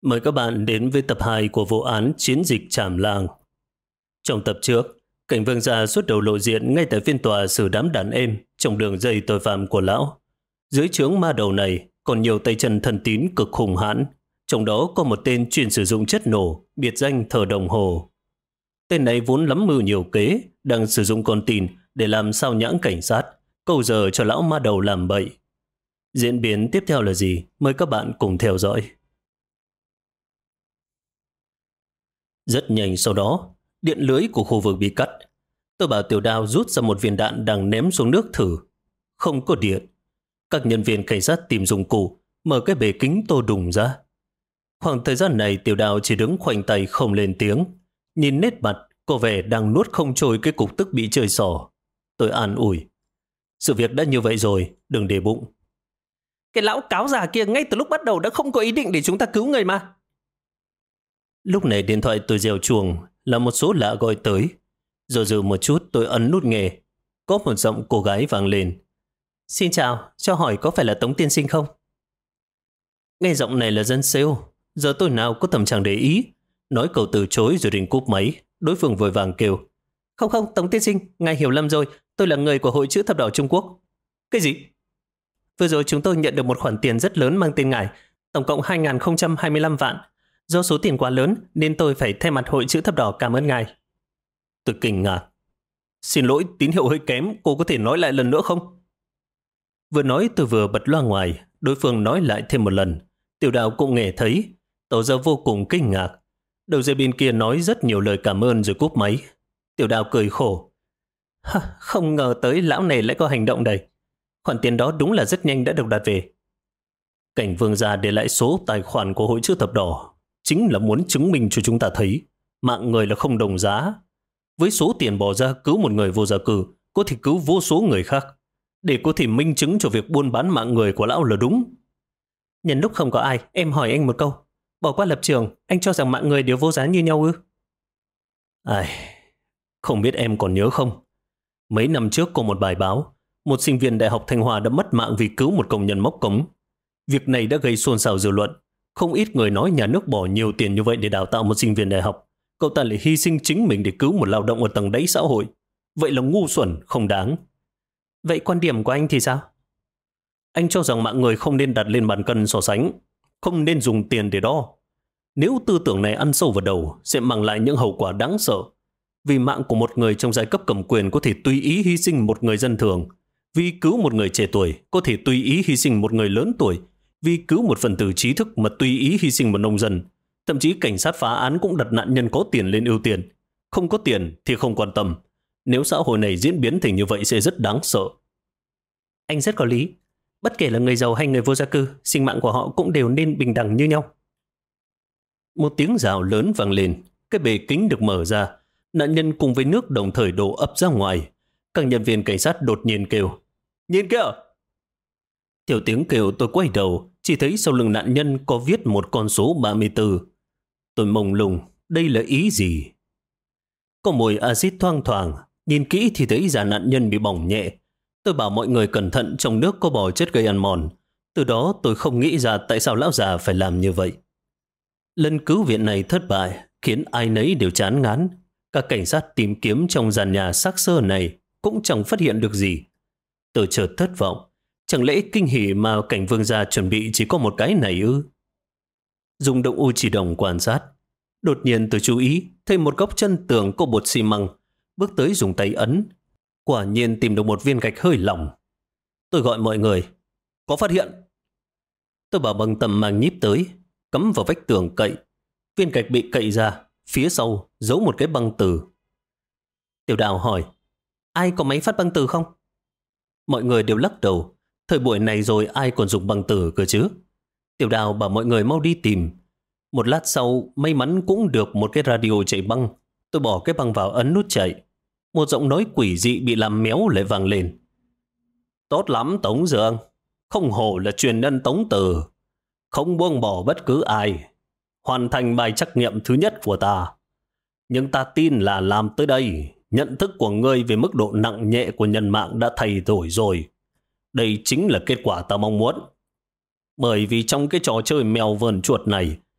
Mời các bạn đến với tập 2 của vụ án Chiến dịch Trảm Làng. Trong tập trước, cảnh vương gia xuất đầu lộ diện ngay tại phiên tòa xử đám đàn em trong đường dây tội phạm của lão. Dưới trướng ma đầu này còn nhiều tay chân thần tín cực hung hãn, trong đó có một tên chuyên sử dụng chất nổ, biệt danh Thờ Đồng Hồ. Tên này vốn lắm mưu nhiều kế, đang sử dụng con tin để làm sao nhãng cảnh sát, câu giờ cho lão ma đầu làm bậy. Diễn biến tiếp theo là gì? Mời các bạn cùng theo dõi. Rất nhanh sau đó, điện lưới của khu vực bị cắt. Tôi bảo Tiểu Đao rút ra một viên đạn đang ném xuống nước thử. Không có điện. Các nhân viên cảnh sát tìm dụng cụ, mở cái bể kính tô đùng ra. Khoảng thời gian này Tiểu Đao chỉ đứng khoanh tay không lên tiếng. Nhìn nét mặt, có vẻ đang nuốt không trôi cái cục tức bị chơi xỏ. Tôi an ủi. Sự việc đã như vậy rồi, đừng để bụng. Cái lão cáo già kia ngay từ lúc bắt đầu đã không có ý định để chúng ta cứu người mà. Lúc này điện thoại tôi reo chuông là một số lạ gọi tới. Rồi dự một chút tôi ấn nút nghe. Có một giọng cô gái vang lên. Xin chào, cho hỏi có phải là Tống tiên sinh không? Nghe giọng này là dân sale. Giờ tôi nào có tâm trạng để ý. Nói câu từ chối rồi định cúp máy. Đối phương vội vàng kêu. Không, Tống tiên sinh, ngài hiểu lầm rồi. Tôi là người của Hội chữ thập đỏ Trung Quốc. Cái gì? Vừa rồi chúng tôi nhận được một khoản tiền rất lớn mang tên ngài. Tổng cộng 2.025 vạn. Do số tiền quá lớn nên tôi phải thay mặt Hội chữ thập đỏ cảm ơn ngài. Tôi kinh ngạc. Xin lỗi, tín hiệu hơi kém, cô có thể nói lại lần nữa không? Vừa nói tôi vừa bật loa ngoài, đối phương nói lại thêm một lần. Tiểu Đào cũng nghe thấy, tỏ ra vô cùng kinh ngạc. Đầu dây bên kia nói rất nhiều lời cảm ơn rồi cúp máy. Tiểu Đào cười khổ. Không ngờ tới lão này lại có hành động này. Khoản tiền đó đúng là rất nhanh đã được đặt về. Cảnh vương gia để lại số tài khoản của Hội chữ thập đỏ chính là muốn chứng minh cho chúng ta thấy mạng người là không đồng giá. Với số tiền bỏ ra cứu một người vô gia cư, có thể cứu vô số người khác. Để có thể minh chứng cho việc buôn bán mạng người của lão là đúng. Nhân lúc không có ai, em hỏi anh một câu. Bỏ qua lập trường, anh cho rằng mạng người đều vô giá như nhau ư? Không biết em còn nhớ không? Mấy năm trước có một bài báo, một sinh viên Đại học Thanh Hoa đã mất mạng vì cứu một công nhân móc cống. Việc này đã gây xôn xao dư luận. Không ít người nói nhà nước bỏ nhiều tiền như vậy để đào tạo một sinh viên đại học. Cậu ta lại hy sinh chính mình để cứu một lao động ở tầng đáy xã hội. Vậy là ngu xuẩn, không đáng. Vậy quan điểm của anh thì sao? Anh cho rằng mạng người không nên đặt lên bàn cân so sánh, không nên dùng tiền để đo. Nếu tư tưởng này ăn sâu vào đầu, sẽ mang lại những hậu quả đáng sợ. Vì mạng của một người trong giai cấp cầm quyền có thể tùy ý hy sinh một người dân thường. Vì cứu một người trẻ tuổi, có thể tùy ý hy sinh một người lớn tuổi. Vì cứu một phần tử trí thức mà tùy ý hy sinh một nông dân. Thậm chí cảnh sát phá án cũng đặt nạn nhân có tiền lên ưu tiên. Không có tiền thì không quan tâm. Nếu xã hội này diễn biến thành như vậy sẽ rất đáng sợ. Anh rất có lý. Bất kể là người giàu hay người vô gia cư, sinh mạng của họ cũng đều nên bình đẳng như nhau. Một tiếng rào lớn vang lên. Cái bể kính được mở ra. Nạn nhân cùng với nước đồng thời đổ ập ra ngoài. Các nhân viên cảnh sát đột nhiên kêu. Nhìn kìa! Theo tiếng kêu tôi quay đầu, chỉ thấy sau lưng nạn nhân có viết một con số 34. Tôi mông lung, đây là ý gì? Có mùi axit thoang thoảng, nhìn kỹ thì thấy da nạn nhân bị bỏng nhẹ. Tôi bảo mọi người cẩn thận, trong nước có bò chất gây ăn mòn. Từ đó tôi không nghĩ ra tại sao lão già phải làm như vậy. Lần cứu viện này thất bại, khiến ai nấy đều chán ngán. Các cảnh sát tìm kiếm trong gian nhà xác xơ này cũng chẳng phát hiện được gì. Tôi chợt thất vọng. Chẳng lẽ kinh hỉ mà cảnh vương gia chuẩn bị chỉ có một cái này ư? Dùng động u chỉ đồng quan sát. Đột nhiên tôi chú ý thấy một góc chân tường có bột xi măng. Bước tới dùng tay ấn. Quả nhiên tìm được một viên gạch hơi lỏng. Tôi gọi mọi người. Có phát hiện. Tôi bảo bằng tầm mang nhíp tới. Cắm vào vách tường cậy. Viên gạch bị cậy ra. Phía sau giấu một cái băng từ. Tiểu Đào hỏi. Ai có máy phát băng từ không? Mọi người đều lắc đầu. Thời buổi này rồi ai còn dùng băng từ cơ chứ? Tiểu Đào bảo mọi người mau đi tìm. Một lát sau, may mắn cũng được một cái radio chạy băng. Tôi bỏ cái băng vào ấn nút chạy. Một giọng nói quỷ dị bị làm méo lại vang lên. Tốt lắm Tống Dương. Không hổ là truyền nhân Tống Từ. Không buông bỏ bất cứ ai. Hoàn thành bài trắc nghiệm thứ nhất của ta. Nhưng ta tin là làm tới đây, nhận thức của ngươi về mức độ nặng nhẹ của nhân mạng đã thay đổi rồi. Đây chính là kết quả ta mong muốn. Bởi vì trong cái trò chơi mèo vờn chuột này,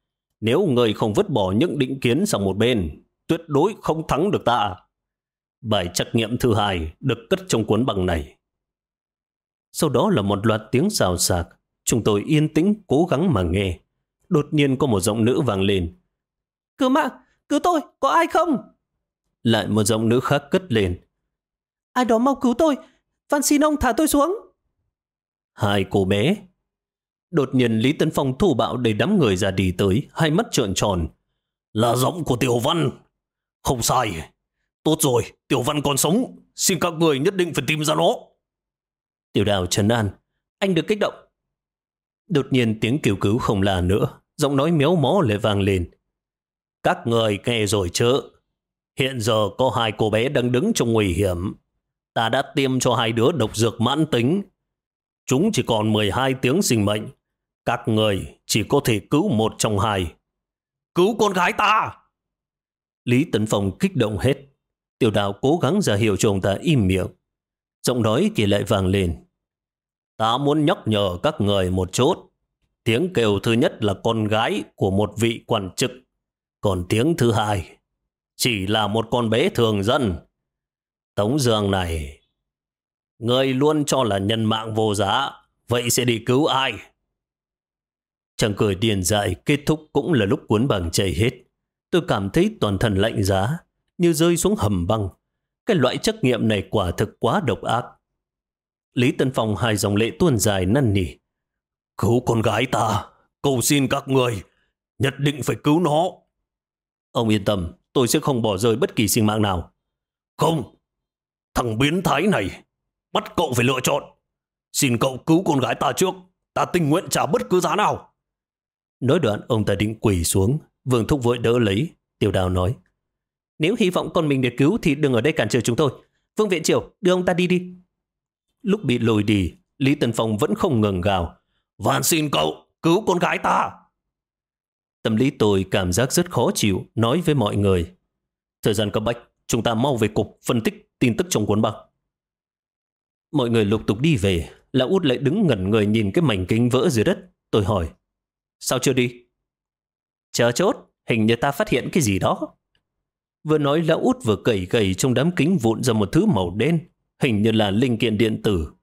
Nếu người không vứt bỏ những định kiến sang một bên, tuyệt đối không thắng được ta. Bài trắc nghiệm thứ hai được cất trong cuốn bằng này. Sau đó là một loạt tiếng xào xạc. Chúng tôi yên tĩnh cố gắng mà nghe. Đột nhiên có một giọng nữ vang lên. Cứu mạng, cứu tôi, có ai không? Lại một giọng nữ khác cất lên. Ai đó mau cứu tôi, van xin ông thả tôi xuống. Hai cô bé. Đột nhiên Lý Tấn Phong thô bạo đẩy đám người ra đi tới, hai mắt trợn tròn. Là giọng của Tiểu Văn. Không sai. Tốt rồi, Tiểu Văn còn sống. Xin các người nhất định phải tìm ra nó. Tiểu Đào trấn an. Anh đừng kích động. Đột nhiên tiếng kêu cứu không là nữa. Giọng nói méo mó lại vang lên. Các người nghe rồi chứ. Hiện giờ có hai cô bé đang đứng trong nguy hiểm. Ta đã tiêm cho hai đứa độc dược mãn tính. Chúng chỉ còn 12 tiếng sinh mệnh. Các người chỉ có thể cứu một trong hai. Cứu con gái ta! Lý Tấn Phong kích động hết. Tiểu Đào cố gắng ra hiệu cho ông ta im miệng. Giọng nói kia lại vang lên. Ta muốn nhắc nhở các người một chút. Tiếng kêu thứ nhất là con gái của một vị quan chức. Còn tiếng thứ hai chỉ là một con bé thường dân. Tống Dương này, người luôn cho là nhân mạng vô giá. Vậy sẽ đi cứu ai? Chẳng cười điên dại kết thúc cũng là lúc cuốn bằng chảy hết. Tôi cảm thấy toàn thân lạnh giá, như rơi xuống hầm băng. Cái loại trắc nghiệm này quả thực quá độc ác. Lý Tân Phong hai dòng lệ tuôn dài năn nỉ. Cứu con gái ta, cầu xin các người, nhất định phải cứu nó. Ông yên tâm, tôi sẽ không bỏ rơi bất kỳ sinh mạng nào. Không, thằng biến thái này, bắt cậu phải lựa chọn. Xin cậu cứu con gái ta trước, ta tình nguyện trả bất cứ giá nào. Nói đoạn ông ta định quỳ xuống. Vương Thúc vội đỡ lấy. Tiểu Đào nói. Nếu hy vọng con mình được cứu thì đừng ở đây cản trở chúng tôi. Vương Viện Triều, đưa ông ta đi đi. Lúc bị lôi đi, Lý Tấn Phong vẫn không ngừng gào. Van xin cậu, cứu con gái ta. Tâm lý tôi cảm giác rất khó chịu, nói với mọi người. Thời gian cấp bách, chúng ta mau về cục phân tích tin tức trong cuốn băng. Mọi người lục tục đi về. Lão Út lại đứng ngẩn người nhìn cái mảnh kính vỡ dưới đất. Tôi hỏi. Sao chưa đi? Chờ chốt, hình như ta phát hiện cái gì đó. Vừa nói Lão Út vừa cẩy cẩy trong đám kính vụn ra một thứ màu đen, hình như là linh kiện điện tử.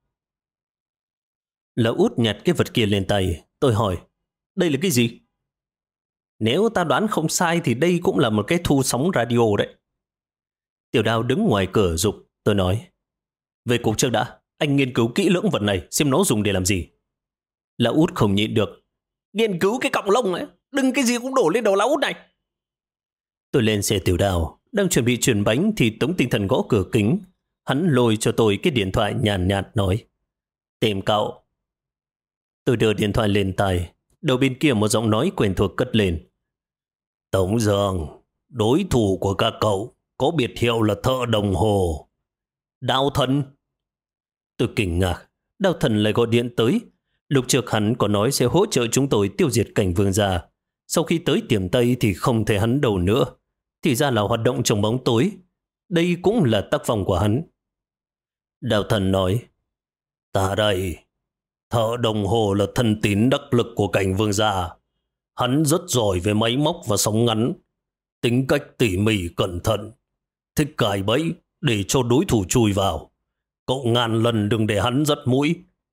Lão Út nhặt cái vật kia lên tay. Tôi hỏi, đây là cái gì? Nếu ta đoán không sai thì đây cũng là một cái thu sóng radio đấy. Tiểu Đào đứng ngoài cửa giục. Tôi nói, về cục trước đã, anh nghiên cứu kỹ lưỡng vật này xem nó dùng để làm gì. Lão Út không nhịn được. Nghiên cứu cái cọng lông ấy, đừng cái gì cũng đổ lên đầu Lão Út này. Tôi lên xe Tiểu Đào, đang chuẩn bị chuyển bánh thì Tống Tinh Thần gõ cửa kính. Hắn lôi cho tôi cái điện thoại nhàn nhạt nói, tìm cậu. Tôi đưa điện thoại lên tai. Đầu bên kia một giọng nói quen thuộc cất lên. Tống Dương, đối thủ của các cậu có biệt hiệu là Thợ Đồng Hồ. Đao Thần. Tôi kinh ngạc, Đao Thần lại gọi điện tới. Lúc trước hắn có nói sẽ hỗ trợ chúng tôi tiêu diệt cảnh Vương gia. Sau khi tới Tiềm Tây thì không thể hắn đâu nữa. Thì ra là hoạt động trong bóng tối. Đây cũng là tác phong của hắn. Đao Thần nói, ta đây, Thợ Đồng Hồ là thân tín đắc lực của cảnh Vương gia. Hắn rất giỏi về máy móc và sóng ngắn. Tính cách tỉ mỉ cẩn thận. Thích cài bẫy để cho đối thủ chui vào. Cậu ngàn lần đừng để hắn dắt mũi.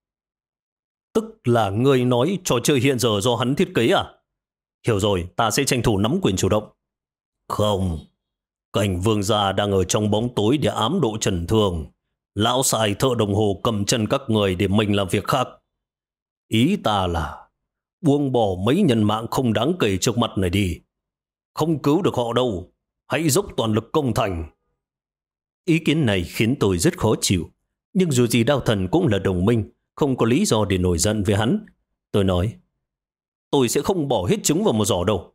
Tức là ngươi nói trò chơi hiện giờ do hắn thiết kế à? Hiểu rồi, ta sẽ tranh thủ nắm quyền chủ động. Không, cảnh Vương gia đang ở trong bóng tối để ám độ Trần Thương. Lão xài Thợ Đồng Hồ cầm chân các người để mình làm việc khác. Ý ta là buông bỏ mấy nhân mạng không đáng kể trước mặt này đi. Không cứu được họ đâu. Hãy dốc toàn lực công thành. Ý kiến này khiến tôi rất khó chịu. Nhưng dù gì Đao Thần cũng là đồng minh, không có lý do để nổi giận với hắn. Tôi nói, tôi sẽ không bỏ hết trứng vào một giỏ đâu.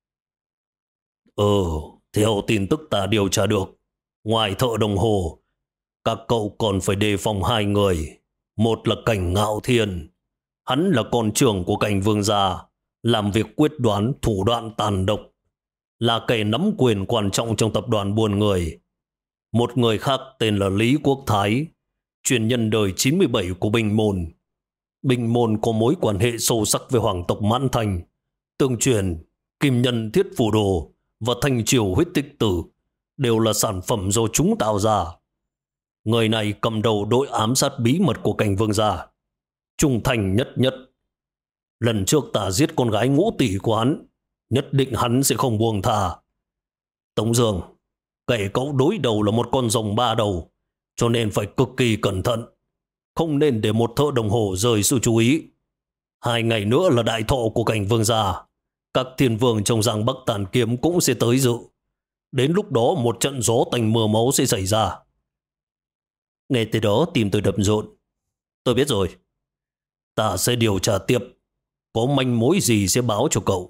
Theo tin tức ta điều tra được, ngoài Thợ Đồng Hồ, các cậu còn phải đề phòng hai người. Một là Cảnh Ngạo Thiên. Hắn là con trưởng của cảnh Vương gia, làm việc quyết đoán, thủ đoạn tàn độc, là kẻ nắm quyền quan trọng trong tập đoàn buôn người. Một người khác tên là Lý Quốc Thái, truyền nhân đời 97 của Bình Môn. Bình Môn có mối quan hệ sâu sắc với hoàng tộc Mãn Thành, tương truyền Kim Nhân Thiết Phủ Đồ và Thanh Triều Huyết Tích Tử đều là sản phẩm do chúng tạo ra. Người này cầm đầu đội ám sát bí mật của Cảnh Vương gia, trung thành nhất nhất. Lần trước ta giết con gái ngũ tỷ của hắn, nhất định hắn sẽ không buông tha. Tống Dương, kẻ cậu đối đầu là một con rồng ba đầu, cho nên phải cực kỳ cẩn thận, không nên để một thợ đồng hồ rời sự chú ý. 2 ngày nữa là đại thọ của Cảnh Vương gia, các thiên vương trong giang Bắc Tản Kiếm cũng sẽ tới dự. Đến lúc đó một trận gió tanh mưa máu sẽ xảy ra. Nghe từ đó tim tôi đập rộn. Tôi biết rồi. Ta sẽ điều tra tiếp, có manh mối gì sẽ báo cho cậu.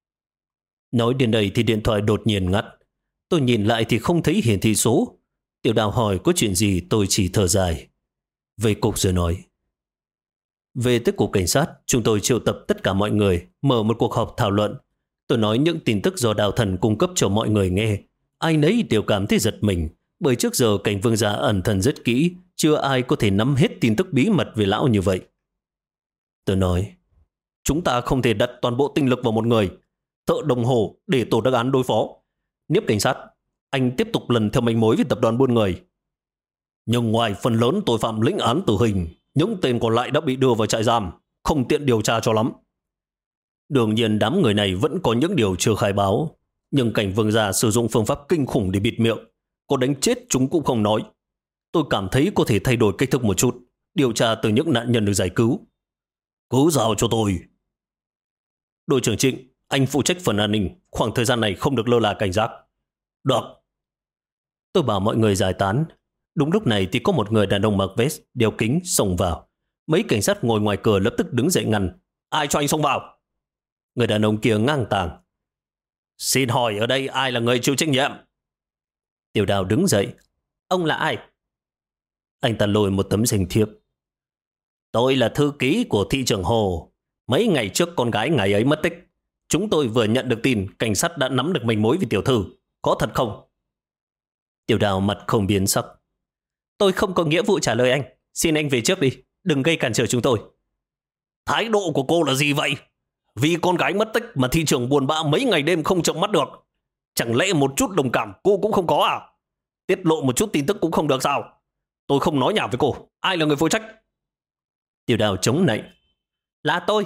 Nói đến đây thì điện thoại đột nhiên ngắt. Tôi nhìn lại thì không thấy hiển thị số. Tiểu Đào hỏi có chuyện gì, tôi chỉ thở dài. Về cục rồi nói. Về tới cục cảnh sát, chúng tôi triệu tập tất cả mọi người, mở một cuộc họp thảo luận. Tôi nói những tin tức do Đào Thần cung cấp cho mọi người nghe. Ai nấy đều cảm thấy giật mình, bởi trước giờ Cảnh Vương gia ẩn thân rất kỹ, chưa ai có thể nắm hết tin tức bí mật về lão như vậy. Tôi nói, chúng ta không thể đặt toàn bộ tinh lực vào một người, thợ đồng hồ, để tổ đắc án đối phó. Nhiếp cảnh sát, anh tiếp tục lần theo manh mối với tập đoàn buôn người. Nhưng ngoài phần lớn tội phạm lĩnh án tử hình, những tên còn lại đã bị đưa vào trại giam, không tiện điều tra cho lắm. Đương nhiên đám người này vẫn có những điều chưa khai báo, nhưng Cảnh Vương gia sử dụng phương pháp kinh khủng để bịt miệng, có đánh chết chúng cũng không nói. Tôi cảm thấy có thể thay đổi cách thức một chút, điều tra từ những nạn nhân được giải cứu. Cứ giao cho tôi. Đội trưởng Trịnh, anh phụ trách phần an ninh, khoảng thời gian này không được lơ là cảnh giác. Được. Tôi bảo mọi người giải tán. Đúng lúc này thì có một người đàn ông mặc vest, đeo kính xông vào. Mấy cảnh sát ngồi ngoài cửa lập tức đứng dậy ngăn. Ai cho anh xông vào? Người đàn ông kia ngang tàng. Xin hỏi ở đây ai là người chịu trách nhiệm? Tiểu Đào đứng dậy. Ông là ai? Anh ta lôi một tấm danh thiếp. Tôi là thư ký của thị trưởng Hồ. Mấy ngày trước con gái ngài ấy mất tích. Chúng tôi vừa nhận được tin cảnh sát đã nắm được manh mối về tiểu thư. Có thật không? Tiểu Đào mặt không biến sắc. Tôi không có nghĩa vụ trả lời anh. Xin anh về trước đi. Đừng gây cản trở chúng tôi. Thái độ của cô là gì vậy? Vì con gái mất tích mà thị trưởng buồn bã mấy ngày đêm không chợp mắt được. Chẳng lẽ một chút đồng cảm cô cũng không có à? Tiết lộ một chút tin tức cũng không được sao? Tôi không nói nhảm với cô. Ai là người phụ trách? Tiểu Đào chống nạnh. Là tôi.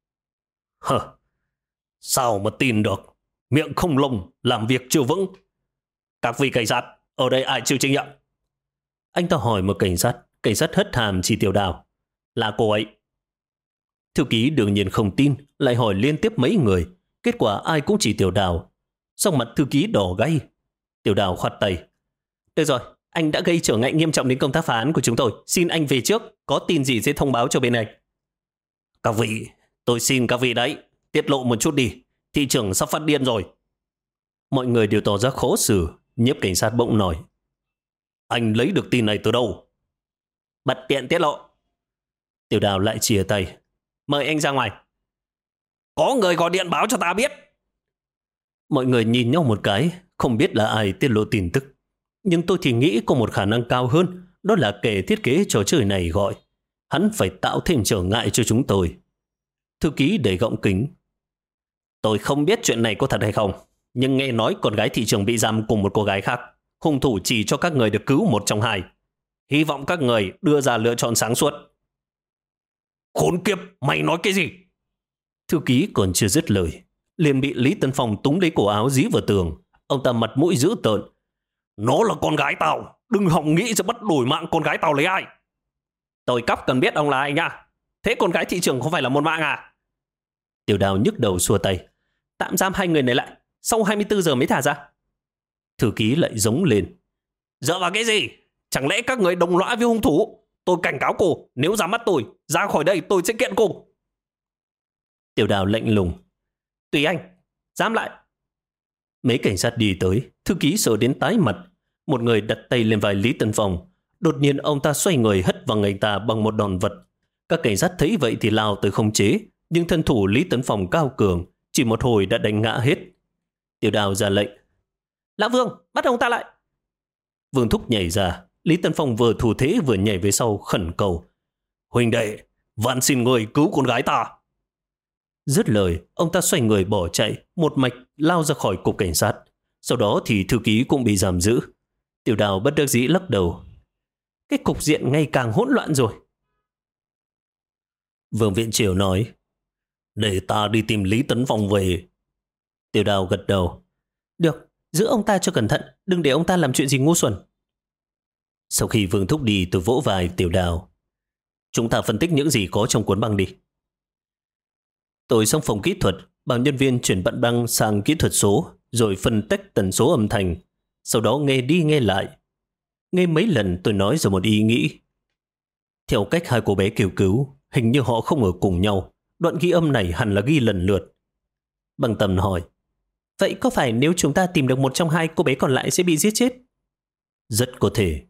Hờ, sao mà tin được? Miệng không lông, làm việc chưa vững. Các vị cảnh sát, ở đây ai chịu trách nhiệm? Anh ta hỏi một cảnh sát hất hàm chỉ Tiểu Đào. Là cô ấy. Thư ký đương nhiên không tin, lại hỏi liên tiếp mấy người. Kết quả ai cũng chỉ Tiểu Đào. Sau mặt thư ký đỏ gay. Tiểu Đào khoát tay. Được rồi, anh đã gây trở ngại nghiêm trọng đến công tác phá án của chúng tôi. Xin anh về trước, có tin gì sẽ thông báo cho bên này. Các vị, tôi xin các vị đấy, tiết lộ một chút đi. Thị trưởng sắp phát điên rồi. Mọi người đều tỏ ra khó xử. Nhiếp cảnh sát bỗng nói. Anh lấy được tin này từ đâu? Bật tiện tiết lộ. Tiểu Đào lại chìa tay. Mời anh ra ngoài. Có người gọi điện báo cho ta biết. Mọi người nhìn nhau một cái, không biết là ai tiết lộ tin tức. Nhưng tôi thì nghĩ có một khả năng cao hơn, đó là kẻ thiết kế trò chơi này gọi. Hắn phải tạo thêm trở ngại cho chúng tôi. Thư ký đầy gọng kính. Tôi không biết chuyện này có thật hay không, nhưng nghe nói con gái thị trưởng bị giam cùng một cô gái khác. Hung thủ chỉ cho các người được cứu một trong hai. Hy vọng các người đưa ra lựa chọn sáng suốt. Khốn kiếp, mày nói cái gì? Thư ký còn chưa dứt lời, liền bị Lý Tân Phong túm lấy cổ áo dí vào tường. Ông ta mặt mũi dữ tợn. Nó là con gái tao, đừng hòng nghĩ sẽ bắt đổi mạng con gái tao lấy ai. Tôi cắp cần biết ông là ai nha. Thế con gái thị trưởng không phải là một mạng à? Tiểu Đào nhức đầu xua tay. Tạm giam hai người này lại, sau 24 giờ mới thả ra. Thư ký lại giống lên. Dựa vào cái gì? Chẳng lẽ các người đồng lõa với hung thủ? Tôi cảnh cáo cô, nếu ra mắt tôi, ra khỏi đây tôi sẽ kiện cô. Tiểu Đào lạnh lùng. Tùy anh, giam lại. Mấy cảnh sát đi tới, thư ký sợ đến tái mặt. Một người đặt tay lên vai Lý Tân Phong. Đột nhiên ông ta xoay người hất vào người ta bằng một đòn vật. Các cảnh sát thấy vậy thì lao tới khống chế, nhưng thân thủ Lý Tân Phong cao cường, chỉ một hồi đã đánh ngã hết. Tiểu Đào ra lệnh. Lão Vương, bắt ông ta lại. Vương Thúc nhảy ra. Lý Tân Phong vừa thủ thế vừa nhảy về sau khẩn cầu. Huynh đệ, van xin người cứu con gái ta. Dứt lời, ông ta xoay người bỏ chạy, một mạch lao ra khỏi cục cảnh sát. Sau đó thì thư ký cũng bị giam giữ. Tiểu Đào bất đắc dĩ lắc đầu. Cái cục diện ngày càng hỗn loạn rồi. Vương Viện Triều nói, để ta đi tìm Lý Tấn Phong về. Tiểu Đào gật đầu. Được, giữ ông ta cho cẩn thận, đừng để ông ta làm chuyện gì ngu xuẩn. Sau khi Vương Thúc đi, tôi vỗ vai Tiểu Đào. Chúng ta phân tích những gì có trong cuốn băng đi. Tôi sang phòng kỹ thuật, bảo nhân viên chuyển bận băng sang kỹ thuật số, rồi phân tách tần số âm thanh. Sau đó nghe đi nghe lại. Nghe mấy lần tôi nói rồi một ý nghĩ. Theo cách hai cô bé kêu cứu, hình như họ không ở cùng nhau. Đoạn ghi âm này hẳn là ghi lần lượt. Băng Tâm hỏi, vậy có phải nếu chúng ta tìm được một trong hai cô bé còn lại sẽ bị giết chết? Rất có thể.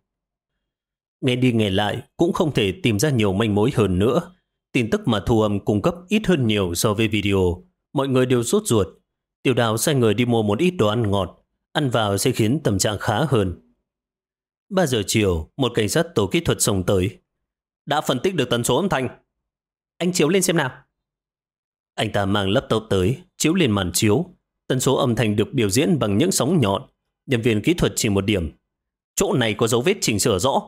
Nghe đi nghe lại cũng không thể tìm ra nhiều manh mối hơn nữa. Tin tức mà thu âm cung cấp ít hơn nhiều so với video. Mọi người đều sốt ruột. Tiểu Đào sai người đi mua một ít đồ ăn ngọt. Ăn vào sẽ khiến tâm trạng khá hơn. 3 giờ chiều, một cảnh sát tổ kỹ thuật xông tới. Đã phân tích được tần số âm thanh. Anh chiếu lên xem nào. Anh ta mang laptop tới, chiếu lên màn chiếu. Tần số âm thanh được biểu diễn bằng những sóng nhọn. Nhân viên kỹ thuật chỉ một điểm. Chỗ này có dấu vết chỉnh sửa rõ.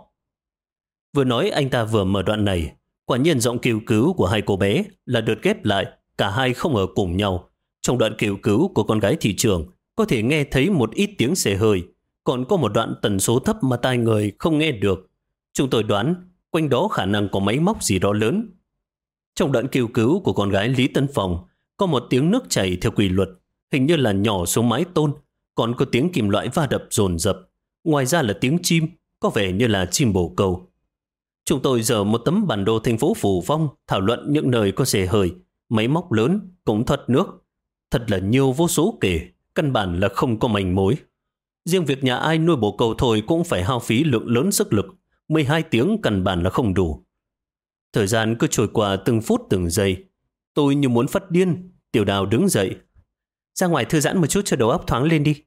Vừa nói anh ta vừa mở đoạn này. Quả nhiên giọng kêu cứu của hai cô bé là được ghép lại. Cả hai không ở cùng nhau. Trong đoạn kêu cứu của con gái thị trường có thể nghe thấy một ít tiếng xề hơi. Còn có một đoạn tần số thấp mà tai người không nghe được. Chúng tôi đoán quanh đó khả năng có máy móc gì đó lớn. Trong đoạn kêu cứu của con gái Lý Tấn Phong có một tiếng nước chảy theo quy luật, hình như là nhỏ xuống mái tôn, còn có tiếng kim loại va đập dồn dập. Ngoài ra là tiếng chim, có vẻ như là chim bồ câu. Chúng tôi dở một tấm bản đồ thành phố Phù Phong thảo luận những nơi có xề hơi, máy móc lớn, cống thoát nước. Thật là nhiều vô số kể, căn bản là không có manh mối. Riêng việc nhà ai nuôi bồ câu thôi cũng phải hao phí lượng lớn sức lực, 12 tiếng căn bản là không đủ. Thời gian cứ trôi qua từng phút từng giây. Tôi như muốn phát điên. Tiểu Đào đứng dậy. Ra ngoài thư giãn một chút cho đầu óc thoáng lên đi.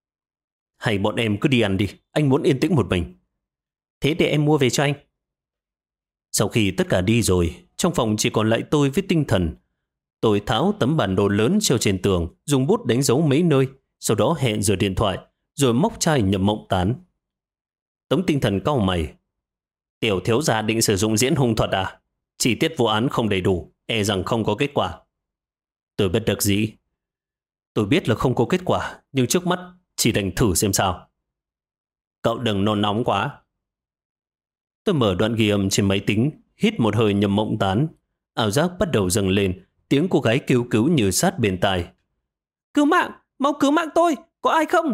Hay bọn em cứ đi ăn đi, anh muốn yên tĩnh một mình. Thế để em mua về cho anh. Sau khi tất cả đi rồi, trong phòng chỉ còn lại tôi với Tinh Thần. Tôi tháo tấm bản đồ lớn treo trên tường, dùng bút đánh dấu mấy nơi, sau đó hẹn giờ điện thoại, rồi móc chai Nhậm Mộng Tán. Tống Tinh Thần cau mày. Tiểu thiếu gia định sử dụng diễn hung thuật à? Chi tiết vụ án không đầy đủ, e rằng không có kết quả. Tôi bất đắc dĩ. Tôi biết là không có kết quả, nhưng trước mắt chỉ đành thử xem sao. Cậu đừng nôn nóng quá. Tôi mở đoạn ghi âm trên máy tính, hít một hơi Nhậm Mộng Tán. Ảo giác bắt đầu dâng lên, tiếng cô gái kêu cứu như sát bên tai. Cứu mạng, mau cứu mạng tôi, có ai không?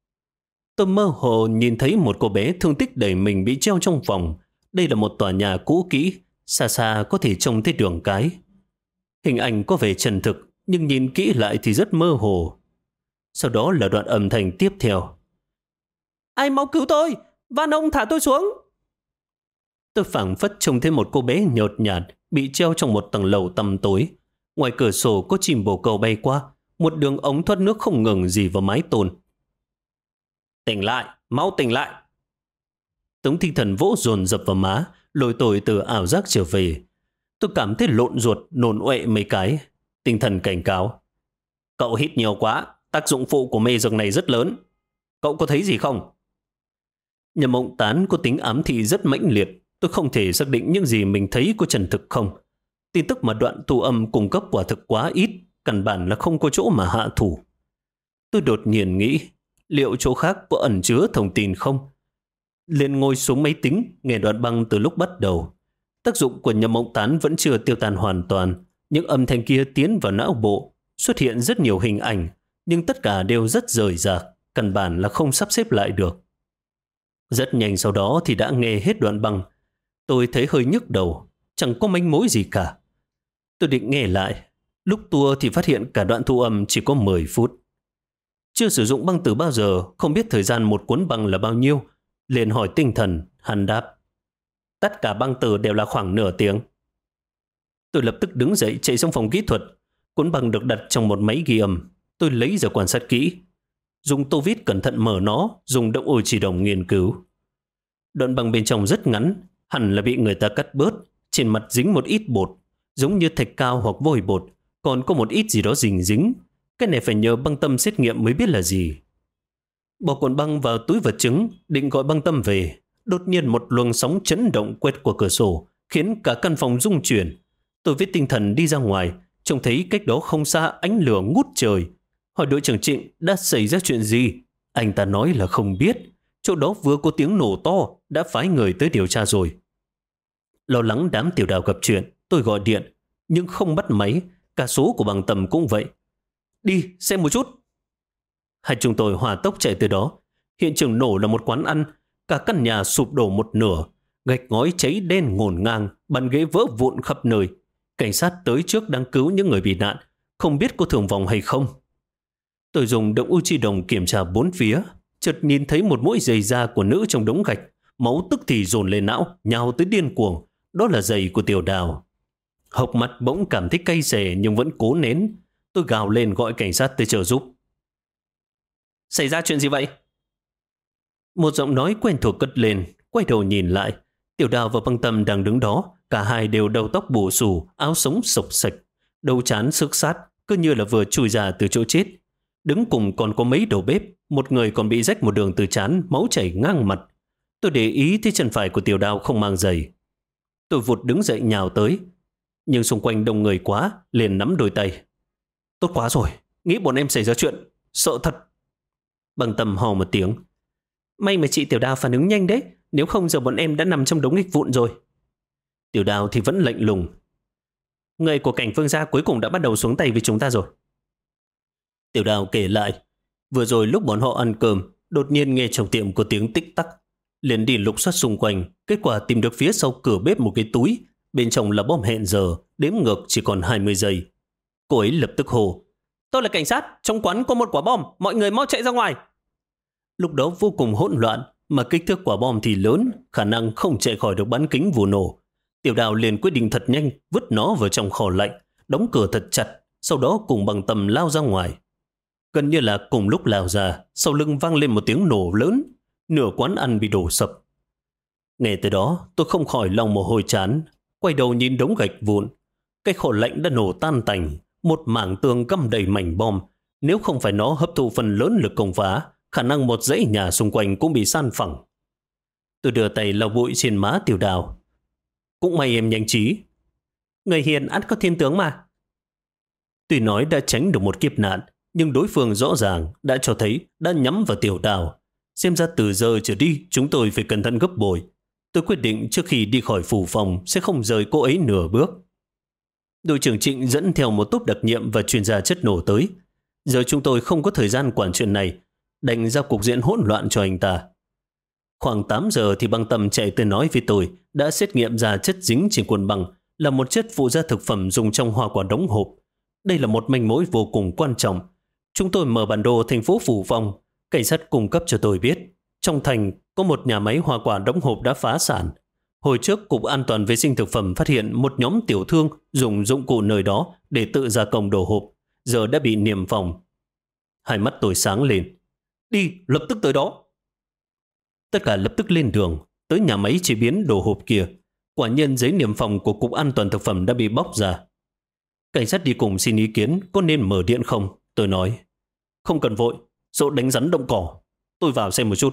Tôi mơ hồ nhìn thấy một cô bé thương tích đẩy mình bị treo trong phòng. Đây là một tòa nhà cũ kỹ, xa xa có thể trông thấy đường cái. Hình ảnh có vẻ chân thực, nhưng nhìn kỹ lại thì rất mơ hồ. Sau đó là đoạn âm thanh tiếp theo. Ai mau cứu tôi, van ông thả tôi xuống. Tôi phảng phất trông thấy một cô bé nhợt nhạt bị treo trong một tầng lầu tăm tối. Ngoài cửa sổ có chim bồ câu bay qua, một đường ống thoát nước không ngừng dì vào mái tôn. Tỉnh lại, mau tỉnh lại. Tống Tinh Thần vỗ dồn dập vào má, lôi tôi từ ảo giác trở về. Tôi cảm thấy lộn ruột, nôn ọe mấy cái. Tinh Thần cảnh cáo. Cậu hít nhiều quá, tác dụng phụ của mê dược này rất lớn. Cậu có thấy gì không? Nhậm Mộng Tán có tính ám thị rất mãnh liệt. Tôi không thể xác định những gì mình thấy có chân thực không. Tin tức mà đoạn thu âm cung cấp quả thực quá ít, căn bản là không có chỗ mà hạ thủ. Tôi đột nhiên nghĩ, liệu chỗ khác có ẩn chứa thông tin không? Liền ngồi xuống máy tính, nghe đoạn băng từ lúc bắt đầu. Tác dụng của Nhậm Mộng Tán vẫn chưa tiêu tan hoàn toàn. Những âm thanh kia tiến vào não bộ, xuất hiện rất nhiều hình ảnh, nhưng tất cả đều rất rời rạc, căn bản là không sắp xếp lại được. Rất nhanh sau đó thì đã nghe hết đoạn băng. Tôi thấy hơi nhức đầu, chẳng có manh mối gì cả. Tôi định nghe lại. Lúc tua thì phát hiện cả đoạn thu âm chỉ có 10 phút. Chưa sử dụng băng từ bao giờ, không biết thời gian một cuốn băng là bao nhiêu. Liền hỏi Tinh Thần, hắn đáp. Tất cả băng từ đều là khoảng nửa tiếng. Tôi lập tức đứng dậy chạy sang phòng kỹ thuật. Cuốn băng được đặt trong một máy ghi âm. Tôi lấy ra quan sát kỹ. Dùng tô vít cẩn thận mở nó, dùng động ôi chỉ đồng nghiên cứu. Đoạn băng bên trong rất ngắn, hẳn là bị người ta cắt bớt. Trên mặt dính một ít bột, giống như thạch cao hoặc vôi bột. còn có một ít gì đó dính dính. Cái này phải nhờ Băng Tâm xét nghiệm mới biết là gì. Bỏ cuộn băng vào túi vật chứng, định gọi Băng Tâm về. Đột nhiên một luồng sóng chấn động quét qua cửa sổ, khiến cả căn phòng rung chuyển. Tôi với tinh thần đi ra ngoài, trông thấy cách đó không xa ánh lửa ngút trời. Hỏi đội trưởng Trịnh đã xảy ra chuyện gì? Anh ta nói là không biết. Chỗ đó vừa có tiếng nổ to, đã phái người tới điều tra rồi. Lo lắng đám Tiểu Đào gặp chuyện, tôi gọi điện, nhưng không bắt máy. Cả số của Băng Tâm cũng vậy. Đi, xem một chút. Hai chúng tôi hỏa tốc chạy tới đó. Hiện trường nổ là một quán ăn. Cả căn nhà sụp đổ một nửa. Gạch ngói cháy đen ngổn ngang, bàn ghế vỡ vụn khắp nơi. Cảnh sát tới trước đang cứu những người bị nạn, không biết có thương vong hay không. Tôi dùng động Uchi đồng kiểm tra bốn phía, chợt nhìn thấy một mũi giày da của nữ trong đống gạch, máu tức thì dồn lên não, nhào tới điên cuồng. Đó là giày của Tiểu Đào. Hộc mặt bỗng cảm thấy cay xè nhưng vẫn cố nén. Tôi gào lên gọi cảnh sát tới trợ giúp. Xảy ra chuyện gì vậy? Một giọng nói quen thuộc cất lên. Quay đầu nhìn lại, Tiểu Đào và Băng Tâm đang đứng đó. Cả hai đều đầu tóc bù xù, áo sống sộc sạch, đầu trán xước sát, cứ như là vừa chui ra từ chỗ chết. Đứng cùng còn có mấy đầu bếp, một người còn bị rách một đường từ trán, máu chảy ngang mặt. Tôi để ý thấy chân phải của Tiểu Đào không mang giày. Tôi vụt đứng dậy nhào tới, nhưng xung quanh đông người quá, liền nắm đôi tay. Tốt quá rồi, nghĩ bọn em xảy ra chuyện, sợ thật. Băng Tâm hò một tiếng. May mà chị Tiểu Đào phản ứng nhanh đấy, nếu không giờ bọn em đã nằm trong đống gạch vụn rồi. Tiểu Đào thì vẫn lạnh lùng. Người của cảnh Vương gia cuối cùng đã bắt đầu xuống tay với chúng ta rồi. Tiểu Đào kể lại, vừa rồi lúc bọn họ ăn cơm, đột nhiên nghe trong tiệm có tiếng tích tắc. Liền đi lục soát xung quanh, kết quả tìm được phía sau cửa bếp một cái túi, bên trong là bom hẹn giờ, đếm ngược chỉ còn 20 giây. Cô ấy lập tức hô. Tôi là cảnh sát, trong quán có một quả bom, mọi người mau chạy ra ngoài. Lúc đó vô cùng hỗn loạn, mà kích thước quả bom thì lớn, khả năng không chạy khỏi được bán kính vụ nổ. Tiểu Đào liền quyết định thật nhanh, vứt nó vào trong kho lạnh, đóng cửa thật chặt, sau đó cùng Băng Tâm lao ra ngoài. Gần như là cùng lúc lao ra, sau lưng vang lên một tiếng nổ lớn, nửa quán ăn bị đổ sập. Nghe từ đó, tôi không khỏi lòng mồ hôi trán, quay đầu nhìn đống gạch vụn. Cái kho lạnh đã nổ tan tành, một mảng tường găm đầy mảnh bom. Nếu không phải nó hấp thụ phần lớn lực công phá, khả năng một dãy nhà xung quanh cũng bị san phẳng. Tôi đưa tay lau bụi trên má Tiểu Đào. Cũng may em nhanh trí. Người hiền ắt có thiên tướng mà. Tuy nói đã tránh được một kiếp nạn, nhưng đối phương rõ ràng đã cho thấy đã nhắm vào Tiểu Đào. Xem ra từ giờ trở đi chúng tôi phải cẩn thận gấp bội. Tôi quyết định trước khi đi khỏi phủ phòng sẽ không rời cô ấy nửa bước. Đội trưởng Trịnh dẫn theo một tốp đặc nhiệm và chuyên gia chất nổ tới. Giờ chúng tôi không có thời gian quản chuyện này, đành ra cục diện hỗn loạn cho anh ta. Khoảng 8 giờ thì Băng Tâm chạy tới nói với tôi đã xét nghiệm ra chất dính trên cuộn băng là một chất phụ gia thực phẩm dùng trong hoa quả đóng hộp. Đây là một manh mối vô cùng quan trọng. Chúng tôi mở bản đồ thành phố Phủ Phong. Cảnh sát cung cấp cho tôi biết trong thành có một nhà máy hoa quả đóng hộp đã phá sản. Hồi trước Cục An toàn Vệ sinh Thực phẩm phát hiện một nhóm tiểu thương dùng dụng cụ nơi đó để tự gia công đồ hộp, giờ đã bị niêm phong. Hai mắt tôi sáng lên. Đi, lập tức tới đó. Tất cả lập tức lên đường, tới nhà máy chế biến đồ hộp kia. Quả nhiên giấy niêm phong của Cục An toàn Thực phẩm đã bị bóc ra. Cảnh sát đi cùng xin ý kiến có nên mở điện không? Tôi nói. Không cần vội, sợ đánh rắn động cỏ. Tôi vào xem một chút.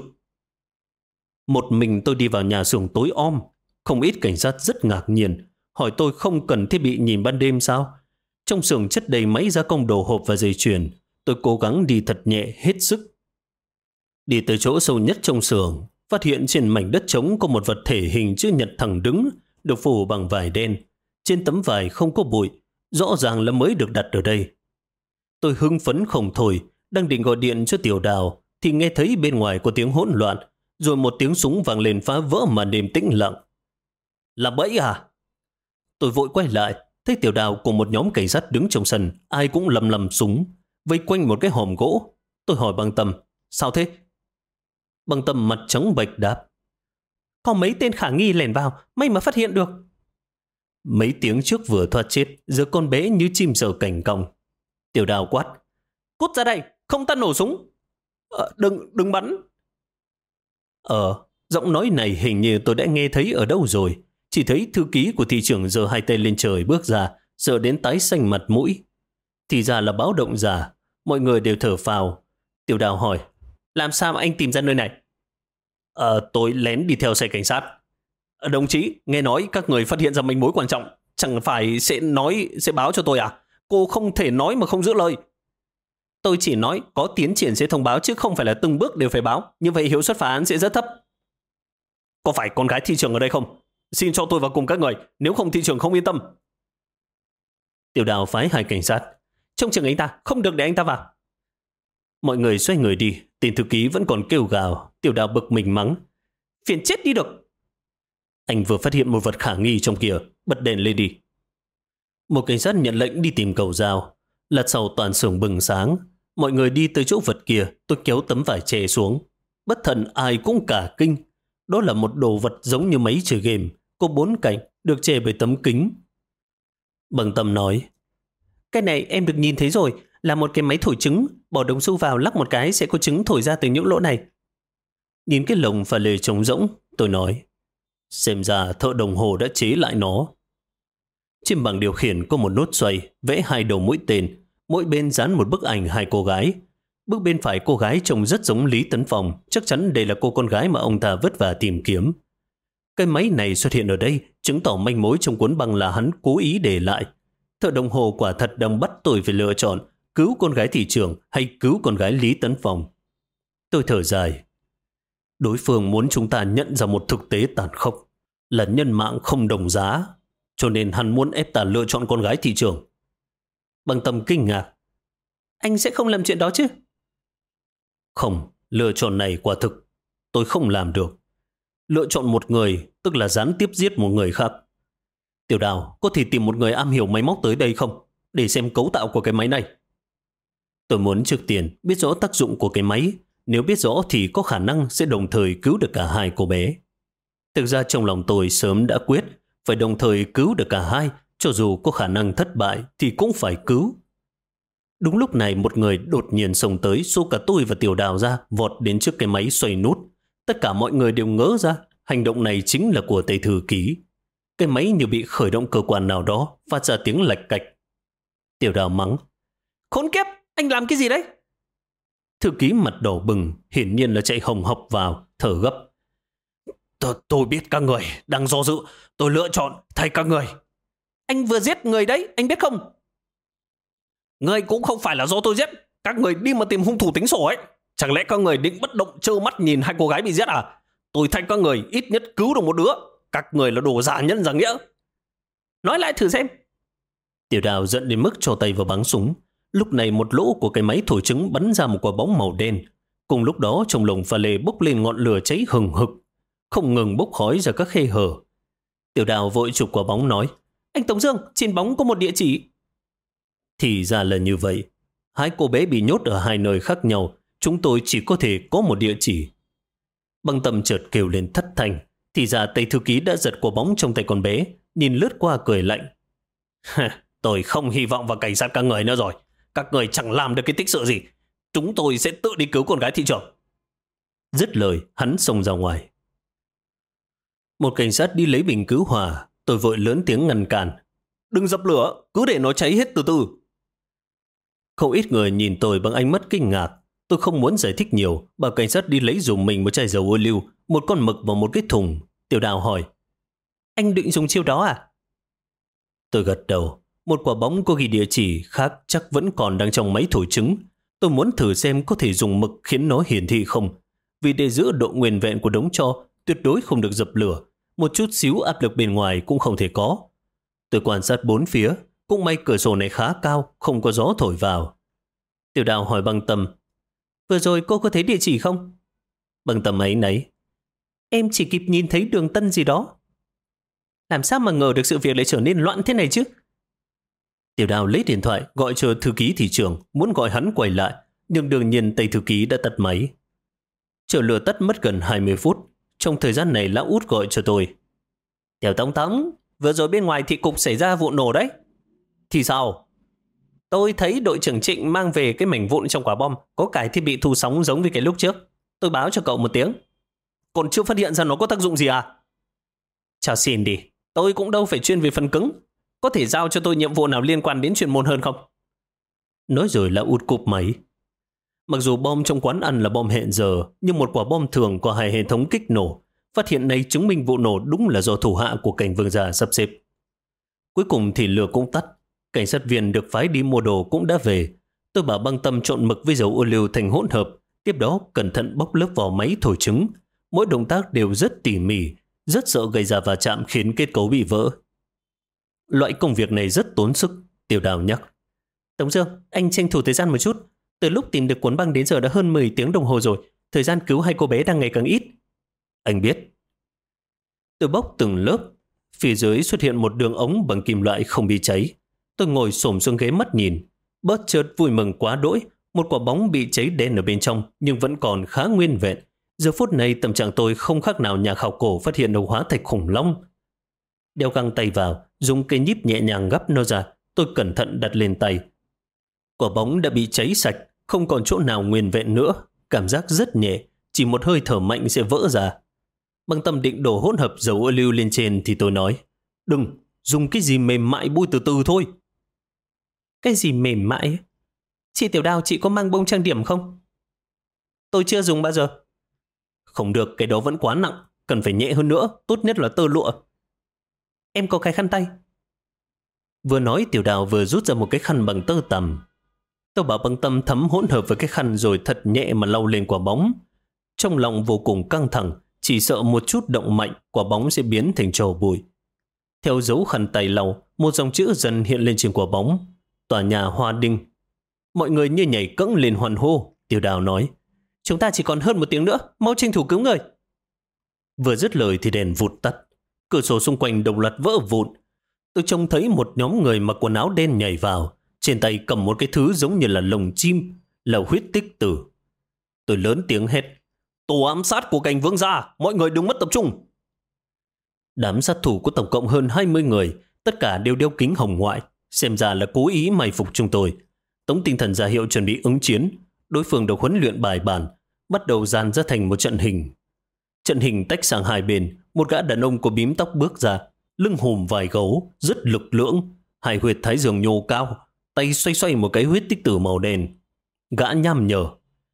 Một mình tôi đi vào nhà xưởng tối om. Không ít cảnh sát rất ngạc nhiên, hỏi tôi không cần thiết bị nhìn ban đêm sao? Trong xưởng chất đầy máy gia công đồ hộp và dây chuyền. Tôi cố gắng đi thật nhẹ hết sức. Đi tới chỗ sâu nhất trong xưởng, phát hiện trên mảnh đất trống có một vật thể hình chữ nhật thẳng đứng, được phủ bằng vải đen. Trên tấm vải không có bụi, rõ ràng là mới được đặt ở đây. Tôi hưng phấn không thôi, đang định gọi điện cho Tiểu Đào, thì nghe thấy bên ngoài có tiếng hỗn loạn, rồi một tiếng súng vang lên phá vỡ màn đêm tĩnh lặng. Là bẫy à? Tôi vội quay lại, thấy Tiểu Đào cùng một nhóm cảnh sát đứng trong sân, ai cũng lầm lầm súng, vây quanh một cái hòm gỗ. Tôi hỏi Băng Tâm, sao thế? Băng Tâm mặt trắng bệch đáp, có mấy tên khả nghi lẻn vào, may mà phát hiện được. Mấy tiếng trước vừa thoát chết, giờ con bé như chim sợ cảnh cong. Tiểu Đào quát, cút ra đây, không ta nổ súng. Đừng bắn. Giọng nói này hình như tôi đã nghe thấy ở đâu rồi. Chỉ thấy thư ký của thị trưởng giơ hai tay lên trời bước ra, sợ đến tái xanh mặt mũi. Thì ra là báo động giả. Mọi người đều thở phào. Tiểu Đào hỏi, làm sao mà anh tìm ra nơi này? Tôi lén đi theo xe cảnh sát. Đồng chí, nghe nói các người phát hiện ra manh mối quan trọng. Chẳng phải sẽ báo cho tôi à? Cô không thể nói mà không giữ lời. Tôi chỉ nói có tiến triển sẽ thông báo chứ không phải là từng bước đều phải báo. Như vậy hiệu suất phá án sẽ rất thấp. Có phải con gái thị trưởng ở đây không? Xin cho tôi vào cùng các người, nếu không thị trưởng không yên tâm. Tiểu Đào phái 2 cảnh sát. Trong trường anh ta, không được để anh ta vào. Mọi người xoay người đi, tên thư ký vẫn còn kêu gào. Tiểu Đào bực mình mắng, phiền chết đi được. Anh vừa phát hiện một vật khả nghi trong kia, bật đèn lên đi. Một cảnh sát nhận lệnh đi tìm cầu dao. Lát sau toàn xưởng bừng sáng. Mọi người đi tới chỗ vật kia, tôi kéo tấm vải che xuống. Bất thần ai cũng cả kinh. Đó là một đồ vật giống như máy chơi game, có 4 cạnh, được che bởi tấm kính. Bằng Tâm nói, cái này em được nhìn thấy rồi, là một cái máy thổi trứng, bỏ đồng xu vào lắc một cái sẽ có trứng thổi ra từ những lỗ này. Nhìn cái lồng pha lê trống rỗng, tôi nói, xem ra thợ đồng hồ đã chế lại nó. Trên bảng điều khiển có một nốt xoay, vẽ 2 đầu mũi tên, mỗi bên dán một bức ảnh 2 cô gái. Bức bên phải cô gái trông rất giống Lý Tấn Phong, chắc chắn đây là cô con gái mà ông ta vất vả tìm kiếm. Cái máy này xuất hiện ở đây, chứng tỏ manh mối trong cuốn băng là hắn cố ý để lại. Thợ đồng hồ quả thật đang bắt tôi phải lựa chọn cứu con gái thị trưởng hay cứu con gái Lý Tấn Phong. Tôi thở dài. Đối phương muốn chúng ta nhận ra một thực tế tàn khốc, là nhân mạng không đồng giá, cho nên hắn muốn ép ta lựa chọn con gái thị trưởng. Bằng Tâm kinh ngạc. Anh sẽ không làm chuyện đó chứ? Không, lựa chọn này quả thực tôi không làm được. Lựa chọn một người tức là gián tiếp giết một người khác. Tiểu Đào, có thể tìm một người am hiểu máy móc tới đây không? Để xem cấu tạo của cái máy này. Tôi muốn trước tiên biết rõ tác dụng của cái máy. Nếu biết rõ thì có khả năng sẽ đồng thời cứu được cả 2 cô bé. Thực ra trong lòng tôi sớm đã quyết phải đồng thời cứu được cả 2. Cho dù có khả năng thất bại thì cũng phải cứu. Đúng lúc này một người đột nhiên xông tới, xô cả tôi và Tiểu Đào ra, vọt đến trước cái máy xoay nút. Tất cả mọi người đều ngỡ ra, hành động này chính là của Tây thư ký. Cái máy như bị khởi động cơ quan nào đó, phát ra tiếng lạch cạch. Tiểu Đào mắng, khốn kiếp, anh làm cái gì đấy? Thư ký mặt đỏ bừng, hiển nhiên là chạy hồng hộc vào, thở gấp. Tôi biết các người đang do dự, tôi lựa chọn thay các người. Anh vừa giết người đấy, anh biết không? Người cũng không phải là do tôi giết. Các người đi mà tìm hung thủ tính sổ ấy. Chẳng lẽ các người định bất động trơ mắt nhìn 2 cô gái bị giết à? Tôi thay các người ít nhất cứu được một đứa. Các người là đồ giả nhân giả nghĩa. Nói lại thử xem. Tiểu Đào giận đến mức cho tay vào bắn súng. Lúc này một lỗ của cái máy thổi trứng bắn ra một quả bóng màu đen. Cùng lúc đó trong lồng pha lê bốc lên ngọn lửa cháy hừng hực, không ngừng bốc khói ra các khe hở. Tiểu Đào vội chụp quả bóng nói, anh Tống Dương, trên bóng có một địa chỉ. Thì ra là như vậy. 2 cô bé bị nhốt ở 2 nơi khác nhau. Chúng tôi chỉ có thể có một địa chỉ. Băng Tâm chợt kêu lên thất thanh. Thì ra Tây thư ký đã giật quả bóng trong tay con bé, nhìn lướt qua cười lạnh. Tôi không hy vọng vào cảnh sát các người nữa rồi. Các người chẳng làm được cái tích sự gì. Chúng tôi sẽ tự đi cứu con gái thị trưởng. Dứt lời, hắn xông ra ngoài. Một cảnh sát đi lấy bình cứu hỏa. Tôi vội lớn tiếng ngăn cản. Đừng dập lửa, cứ để nó cháy hết từ từ. Không ít người nhìn tôi bằng ánh mắt kinh ngạc. Tôi không muốn giải thích nhiều, bảo cảnh sát đi lấy dùm mình một chai dầu ô liu, một con mực và một cái thùng. Tiểu Đào hỏi, anh định dùng chiêu đó à? Tôi gật đầu. Một quả bóng có ghi địa chỉ khác chắc vẫn còn đang trong máy thổi trứng. Tôi muốn thử xem có thể dùng mực khiến nó hiển thị không. Vì để giữ độ nguyên vẹn của đống tro, tuyệt đối không được dập lửa. Một chút xíu áp lực bên ngoài cũng không thể có. Tôi quan sát 4 phía. Cũng may cửa sổ này khá cao, không có gió thổi vào. Tiểu Đào hỏi Băng Tâm, vừa rồi cô có thấy địa chỉ không? Băng Tâm ấy nấy, em chỉ kịp nhìn thấy đường Tân gì đó. Làm sao mà ngờ được sự việc lại trở nên loạn thế này chứ? Tiểu Đào lấy điện thoại gọi cho thư ký thị trưởng, muốn gọi hắn quay lại, nhưng đương nhiên Tây thư ký đã tắt máy. Chợ lửa tắt mất gần 20 phút. Trong thời gian này Lão Út gọi cho tôi. Tiểu Tống Tống, vừa rồi bên ngoài thị cục xảy ra vụ nổ đấy. Thì sao? Tôi thấy đội trưởng Trịnh mang về cái mảnh vụn trong quả bom, có cái thiết bị thu sóng giống với cái lúc trước. Tôi báo cho cậu một tiếng. Còn chưa phát hiện ra nó có tác dụng gì à? Chào xin đi, tôi cũng đâu phải chuyên về phần cứng. Có thể giao cho tôi nhiệm vụ nào liên quan đến chuyên môn hơn không? Nói rồi là út cúp máy. Mặc dù bom trong quán ăn là bom hẹn giờ, nhưng một quả bom thường có 2 hệ thống kích nổ. Phát hiện này chứng minh vụ nổ đúng là do thủ hạ của cảnh vương gia sắp xếp. Cuối cùng thì lửa cũng tắt. Cảnh sát viên được phái đi mua đồ cũng đã về. Tôi bảo Băng Tâm trộn mực với dầu ô liu thành hỗn hợp. Tiếp đó cẩn thận bóc lớp vỏ máy thổi trứng. Mỗi động tác đều rất tỉ mỉ, rất sợ gây ra va chạm khiến kết cấu bị vỡ. Loại công việc này rất tốn sức, Tiểu Đào nhắc. Tống Dương, anh tranh thủ thời gian một chút. Từ lúc tìm được cuốn băng đến giờ đã hơn 10 tiếng đồng hồ rồi. Thời gian cứu 2 cô bé đang ngày càng ít. Anh biết. Tôi bóc từng lớp. Phía dưới xuất hiện một đường ống bằng kim loại không bị cháy. Tôi ngồi xổm xuống ghế mắt nhìn. Bất chợt vui mừng quá đỗi. Một quả bóng bị cháy đen ở bên trong nhưng vẫn còn khá nguyên vẹn. Giờ phút này tâm trạng tôi không khác nào nhà khảo cổ phát hiện đầu hóa thạch khủng long. Đeo găng tay vào, dùng cây nhíp nhẹ nhàng gắp nó ra. Tôi cẩn thận đặt lên tay. Quả bóng đã bị cháy sạch, không còn chỗ nào nguyên vẹn nữa. Cảm giác rất nhẹ, chỉ một hơi thở mạnh sẽ vỡ ra. Băng Tâm định đổ hỗn hợp dầu ô liu lên trên thì tôi nói, đừng, dùng cái gì mềm mại bôi từ từ thôi. Cái gì mềm mại? Chị Tiểu Đào, chị có mang bông trang điểm không? Tôi chưa dùng bao giờ. Không được, cái đó vẫn quá nặng, cần phải nhẹ hơn nữa, tốt nhất là tơ lụa. Em có cái khăn tay. Vừa nói Tiểu Đào vừa rút ra một cái khăn bằng tơ tằm. Tôi bảo Băng Tâm thấm hỗn hợp với cái khăn rồi thật nhẹ mà lau lên quả bóng. Trong lòng vô cùng căng thẳng, chỉ sợ một chút động mạnh quả bóng sẽ biến thành tro bụi. Theo dấu khăn tay lau, một dòng chữ dần hiện lên trên quả bóng. Tòa nhà Hoa Đinh. Mọi người như nhảy cẫng lên hoan hô. Tiểu Đào nói, chúng ta chỉ còn hơn 1 tiếng nữa, mau tranh thủ cứu người. Vừa dứt lời thì đèn vụt tắt. Cửa sổ xung quanh đồng loạt vỡ vụn. Tôi trông thấy một nhóm người mặc quần áo đen nhảy vào, trên tay cầm một cái thứ giống như là lồng chim, là huyết tích tử. Tôi lớn tiếng hét, tổ ám sát của cảnh vương gia, mọi người đừng mất tập trung. Đám sát thủ có tổng cộng hơn 20 người, tất cả đều đeo kính hồng ngoại, xem ra là cố ý mai phục chúng tôi. Tống Tinh Thần ra hiệu chuẩn bị ứng chiến. Đối phương được huấn luyện bài bản, bắt đầu dàn ra thành một trận hình. Trận hình tách sang hai bên, một gã đàn ông có bím tóc bước ra, lưng hùm vài gấu, rất lực lưỡng, hai huyệt thái dương nhô cao, tay xoay xoay một cái huyết tích tử màu đen. Gã nham nhở,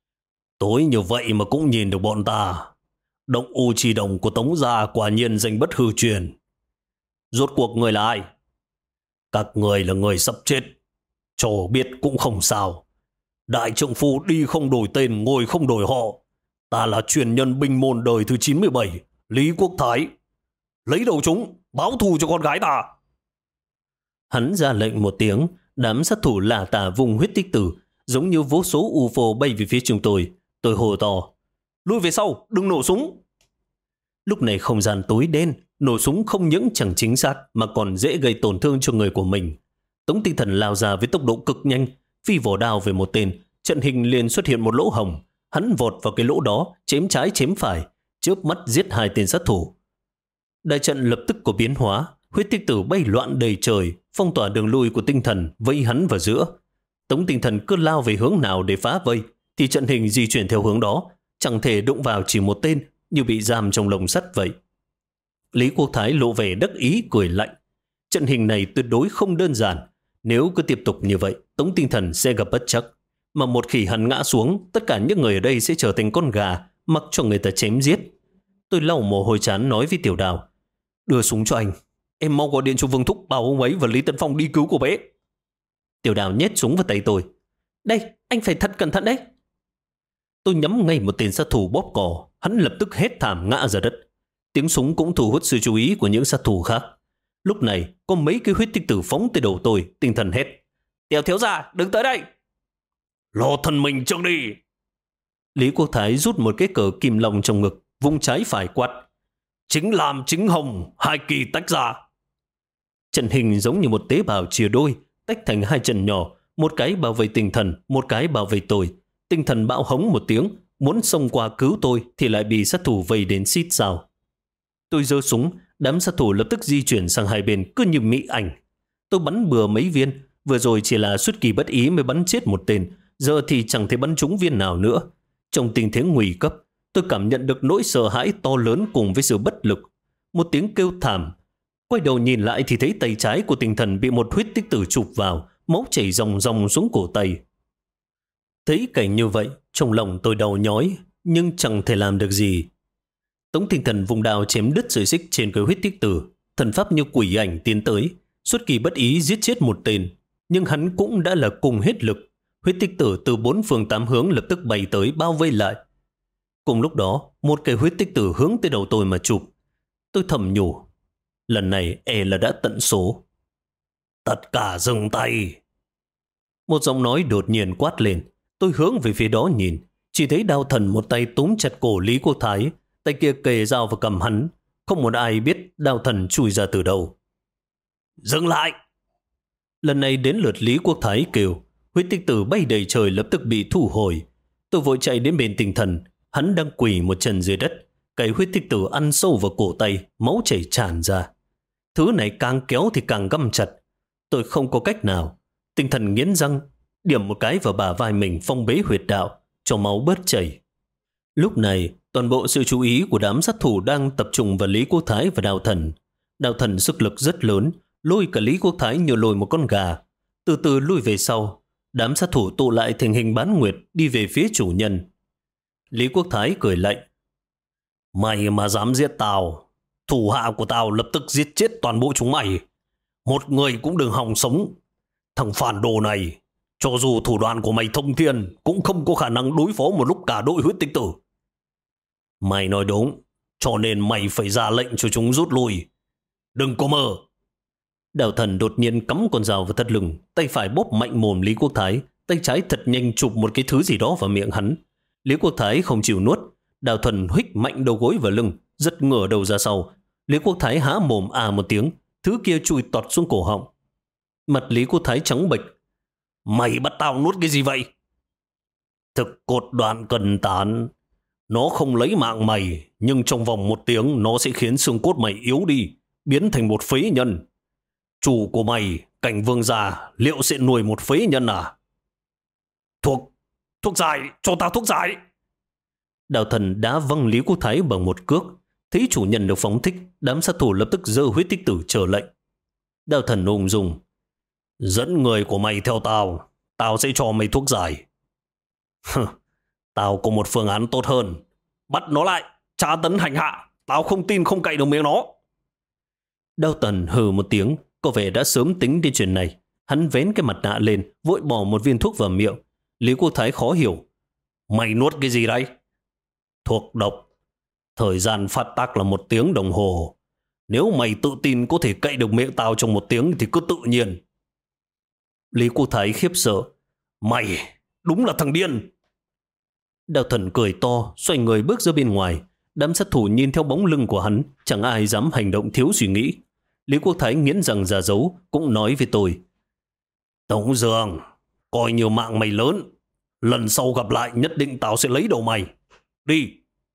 tối như vậy mà cũng nhìn được bọn ta. Động U Chi Đồng của Tống gia quả nhiên danh bất hư truyền. Rốt cuộc người là ai? Các người là người sắp chết, cho biết cũng không sao. Đại trượng phu đi không đổi tên, ngồi không đổi họ. Ta là truyền nhân binh môn đời thứ 97, Lý Quốc Thái. Lấy đầu chúng, báo thù cho con gái ta. Hắn ra lệnh một tiếng, đám sát thủ lả tả vùng huyết tích tử, giống như vô số UFO bay về phía chúng tôi. Tôi hô to, lui về sau, đừng nổ súng. Lúc này không gian tối đen, nổ súng không những chẳng chính xác mà còn dễ gây tổn thương cho người của mình. Tống Tinh Thần lao ra với tốc độ cực nhanh, phi vỏ đao về một tên, trận hình liền xuất hiện một lỗ hổng. Hắn vọt vào cái lỗ đó, chém trái chém phải, chớp mắt giết 2 tên sát thủ. Đại trận lập tức có biến hóa, huyết tích tử bay loạn đầy trời, phong tỏa đường lui của Tinh Thần, vây hắn vào giữa. Tống Tinh Thần cứ lao về hướng nào để phá vây, thì trận hình di chuyển theo hướng đó, chẳng thể đụng vào chỉ một tên, như bị giam trong lồng sắt vậy. Lý Quốc Thái lộ vẻ đắc ý cười lạnh. Trận hình này tuyệt đối không đơn giản. Nếu cứ tiếp tục như vậy, Tống Tinh Thần sẽ gặp bất trắc. Mà một khi hắn ngã xuống, tất cả những người ở đây sẽ trở thành con gà, mặc cho người ta chém giết. Tôi lau mồ hôi trán nói với Tiểu Đào, đưa súng cho anh. Em mau gọi điện cho Vương Thúc bảo ông ấy và Lý Tấn Phong đi cứu cô bé. Tiểu Đào nhét súng vào tay tôi. Đây, anh phải thật cẩn thận đấy. Tôi nhắm ngay một tên sát thủ bóp cò, hắn lập tức hét thảm ngã ra đất. Tiếng súng cũng thu hút sự chú ý của những sát thủ khác. Lúc này, có mấy cái huyết tích tử phóng tới đầu tôi, Tinh Thần hét, Tiểu thiếu gia, đừng tới đây. Lo thân mình trước đi. Lý Quốc Thái rút một cái cờ kim long trong ngực, vung trái phải quát, chính lam chính hồng, 2 kỳ tách ra. Trận hình giống như một tế bào chia đôi, tách thành 2 trận nhỏ, một cái bảo vệ Tinh Thần, một cái bảo vệ tôi. Tinh Thần bạo hống một tiếng, muốn xông qua cứu tôi thì lại bị sát thủ vây đến xít sao. Tôi giơ súng, đám sát thủ lập tức di chuyển sang hai bên cứ như mỹ ảnh. Tôi bắn bừa mấy viên, vừa rồi chỉ là xuất kỳ bất ý mới bắn chết một tên, giờ thì chẳng thể bắn trúng viên nào nữa. Trong tình thế nguy cấp, tôi cảm nhận được nỗi sợ hãi to lớn cùng với sự bất lực. Một tiếng kêu thảm. Quay đầu nhìn lại thì thấy tay trái của Tinh Thần bị một huyết tích tử chụp vào, máu chảy ròng ròng xuống cổ tay. Thấy cảnh như vậy, trong lòng tôi đau nhói, nhưng chẳng thể làm được gì. Tống Tinh Thần vùng đao chém đứt sợi xích trên cây huyết tích tử, thần pháp như quỷ ảnh tiến tới, xuất kỳ bất ý giết chết một tên, nhưng hắn cũng đã là cùng hết lực. Huyết tích tử từ 4 phương 8 hướng lập tức bay tới bao vây lại. Cùng lúc đó, một cây huyết tích tử hướng tới đầu tôi mà chụp. Tôi thầm nhủ, lần này e là đã tận số. Tất cả dừng tay. Một giọng nói đột nhiên quát lên. Tôi hướng về phía đó nhìn, chỉ thấy Đao Thần một tay túm chặt cổ Lý Quốc Thái, tay kia kề dao vào cầm hắn. Không một ai biết Đao Thần chui ra từ đâu. Dừng lại! Lần này đến lượt Lý Quốc Thái kêu. Huyết tích tử bay đầy trời lập tức bị thu hồi. Tôi vội chạy đến bên Tinh Thần. Hắn đang quỳ một chân dưới đất. Cái huyết tích tử ăn sâu vào cổ tay, máu chảy tràn ra. Thứ này càng kéo thì càng găm chặt. Tôi không có cách nào. Tinh Thần nghiến răng, điểm một cái vào bả vai mình phong bế huyệt đạo, cho máu bớt chảy. Lúc này, toàn bộ sự chú ý của đám sát thủ đang tập trung vào Lý Quốc Thái và Đao Thần. Đao Thần sức lực rất lớn, lôi cả Lý Quốc Thái như lôi một con gà. Từ từ lui về sau, đám sát thủ tụ lại thành hình bán nguyệt đi về phía chủ nhân. Lý Quốc Thái cười lạnh. Mày mà dám giết tao, thủ hạ của tao lập tức giết chết toàn bộ chúng mày. Một người cũng đừng hòng sống. Thằng phản đồ này, cho dù thủ đoạn của mày thông thiên, cũng không có khả năng đối phó một lúc cả đội huyết tích tử. Mày nói đúng, cho nên mày phải ra lệnh cho chúng rút lui. Đừng có mơ. Đao Thần đột nhiên cắm con dao vào thắt lưng, tay phải bóp mạnh mồm Lý Quốc Thái, tay trái thật nhanh chụp một cái thứ gì đó vào miệng hắn. Lý Quốc Thái không chịu nuốt, Đao Thần huých mạnh đầu gối vào lưng, giật ngửa đầu ra sau. Lý Quốc Thái há mồm một tiếng, thứ kia chui tọt xuống cổ họng. Mặt Lý Quốc Thái trắng bệch. Mày bắt tao nuốt cái gì vậy? Thực cốt đoạn cần tán. Nó không lấy mạng mày, nhưng trong vòng 1 tiếng nó sẽ khiến xương cốt mày yếu đi, biến thành một phế nhân. Chủ của mày, Cảnh Vương gia, liệu sẽ nuôi một phế nhân à? Thuốc giải, cho tao thuốc giải. Đao Thần đã văng Lý Quốc Thái bằng một cước. Thấy chủ nhân được phóng thích, đám sát thủ lập tức giơ huyết tích tử chờ lệnh. Đao Thần ung dung. Dẫn người của mày theo tao, tao sẽ cho mày thuốc giải. Tao có một phương án tốt hơn. Bắt nó lại, tra tấn hành hạ. Tao không tin không cậy được miệng nó. Đao Thần hừ một tiếng, có vẻ đã sớm tính đến chuyện này. Hắn vén cái mặt nạ lên, vội bỏ một viên thuốc vào miệng. Lý Quốc Thái khó hiểu. Mày nuốt cái gì đây? Thuốc độc. Thời gian phát tác là 1 tiếng đồng hồ. Nếu mày tự tin có thể cậy được miệng tao trong 1 tiếng thì cứ tự nhiên. Lý Quốc Thái khiếp sợ. Mày, đúng là thằng điên. Đao Thần cười to, xoay người bước ra bên ngoài. Đám sát thủ nhìn theo bóng lưng của hắn, chẳng ai dám hành động thiếu suy nghĩ. Lý Quốc Thái nghiến răng ra dấu, cũng nói với tôi. Tống Dương, coi như mạng mày lớn. Lần sau gặp lại nhất định tao sẽ lấy đầu mày. Đi.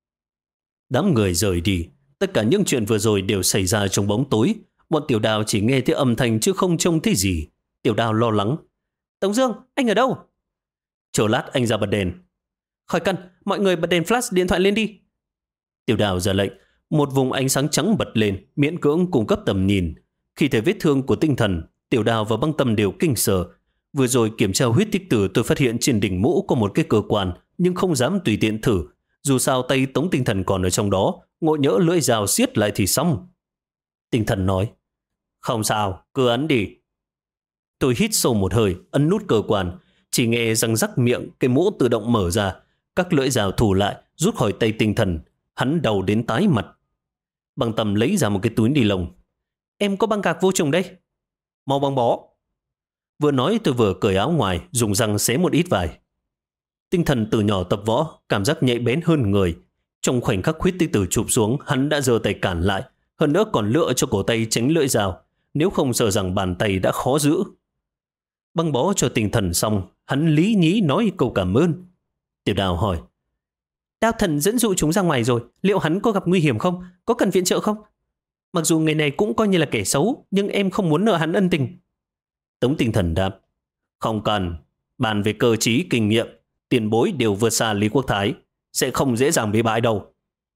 Đám người rời đi. Tất cả những chuyện vừa rồi đều xảy ra trong bóng tối. Bọn Tiểu Đào chỉ nghe thấy âm thanh chứ không trông thấy gì. Tiểu Đào lo lắng. Tống Dương, anh ở đâu? Chờ lát anh ra bật đèn. Khỏi cần, mọi người bật đèn flash điện thoại lên đi. Tiểu Đào ra lệnh. Một vùng ánh sáng trắng bật lên, miễn cưỡng cung cấp tầm nhìn. Khi thấy vết thương của Tinh Thần, Tiểu Đào và Băng Tâm đều kinh sợ. Vừa rồi kiểm tra huyết tích tử, tôi phát hiện trên đỉnh mũ có một cái cơ quan, nhưng không dám tùy tiện thử. Dù sao tay Tống Tinh Thần còn ở trong đó, ngộ nhỡ lưỡi dao siết lại thì xong. Tinh Thần nói. Không sao, cứ ấn đi. Tôi hít sâu một hơi, ấn nút cơ quan. Chỉ nghe răng rắc miệng, cái mũ tự động mở ra. Các lưỡi dao thủ lại, rút khỏi tay Tinh Thần. Hắn đầu đến tái mặt. Băng Tâm lấy ra một cái túi ni lông. Em có băng gạc vô trùng đây. Mau băng bó. Vừa nói tôi vừa cởi áo ngoài, dùng răng xé một ít vải. Tinh Thần từ nhỏ tập võ, cảm giác nhạy bén hơn người. Trong khoảnh khắc huyết tích tử chụp xuống, hắn đã giơ tay cản lại. Hơn nữa còn lựa cho cổ tay tránh lưỡi dao. Nếu không sợ rằng bàn tay đã khó giữ. Băng bó cho Tinh Thần xong, hắn lý nhí nói câu cảm ơn. Tiểu Đào hỏi. Đao Thần dẫn dụ chúng ra ngoài rồi, liệu hắn có gặp nguy hiểm không? Có cần viện trợ không? Mặc dù người này cũng coi như là kẻ xấu, nhưng em không muốn nợ hắn ân tình. Tống Tinh Thần đáp. Không cần, bàn về cơ trí kinh nghiệm, tiền bối đều vượt xa Lý Quốc Thái, sẽ không dễ dàng bị bại đâu.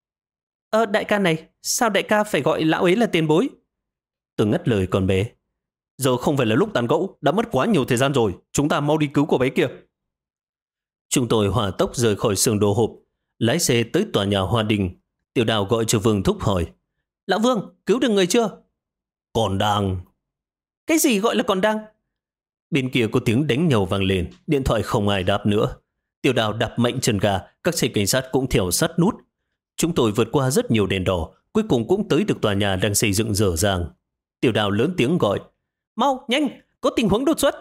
Đại ca này, sao đại ca phải gọi lão ấy là tiền bối? Tôi ngắt lời con bé. Giờ không phải là lúc tàn gẫu, đã mất quá nhiều thời gian rồi, chúng ta mau đi cứu cô bé kia. Chúng tôi hỏa tốc rời khỏi xưởng đồ hộp, lái xe tới tòa nhà Hoa Đình. Tiểu Đào gọi cho Vương Thúc hỏi: Lão Vương, cứu được người chưa? Còn đang. Cái gì gọi là còn đang? Bên kia có tiếng đánh nhau vang lên, điện thoại không ai đáp nữa. Tiểu Đào đạp mạnh chân ga, các xe cảnh sát cũng theo sát nút. Chúng tôi vượt qua rất nhiều đèn đỏ, cuối cùng cũng tới được tòa nhà đang xây dựng dở dàng. Tiểu Đào lớn tiếng gọi: Mau, nhanh, có tình huống đột xuất.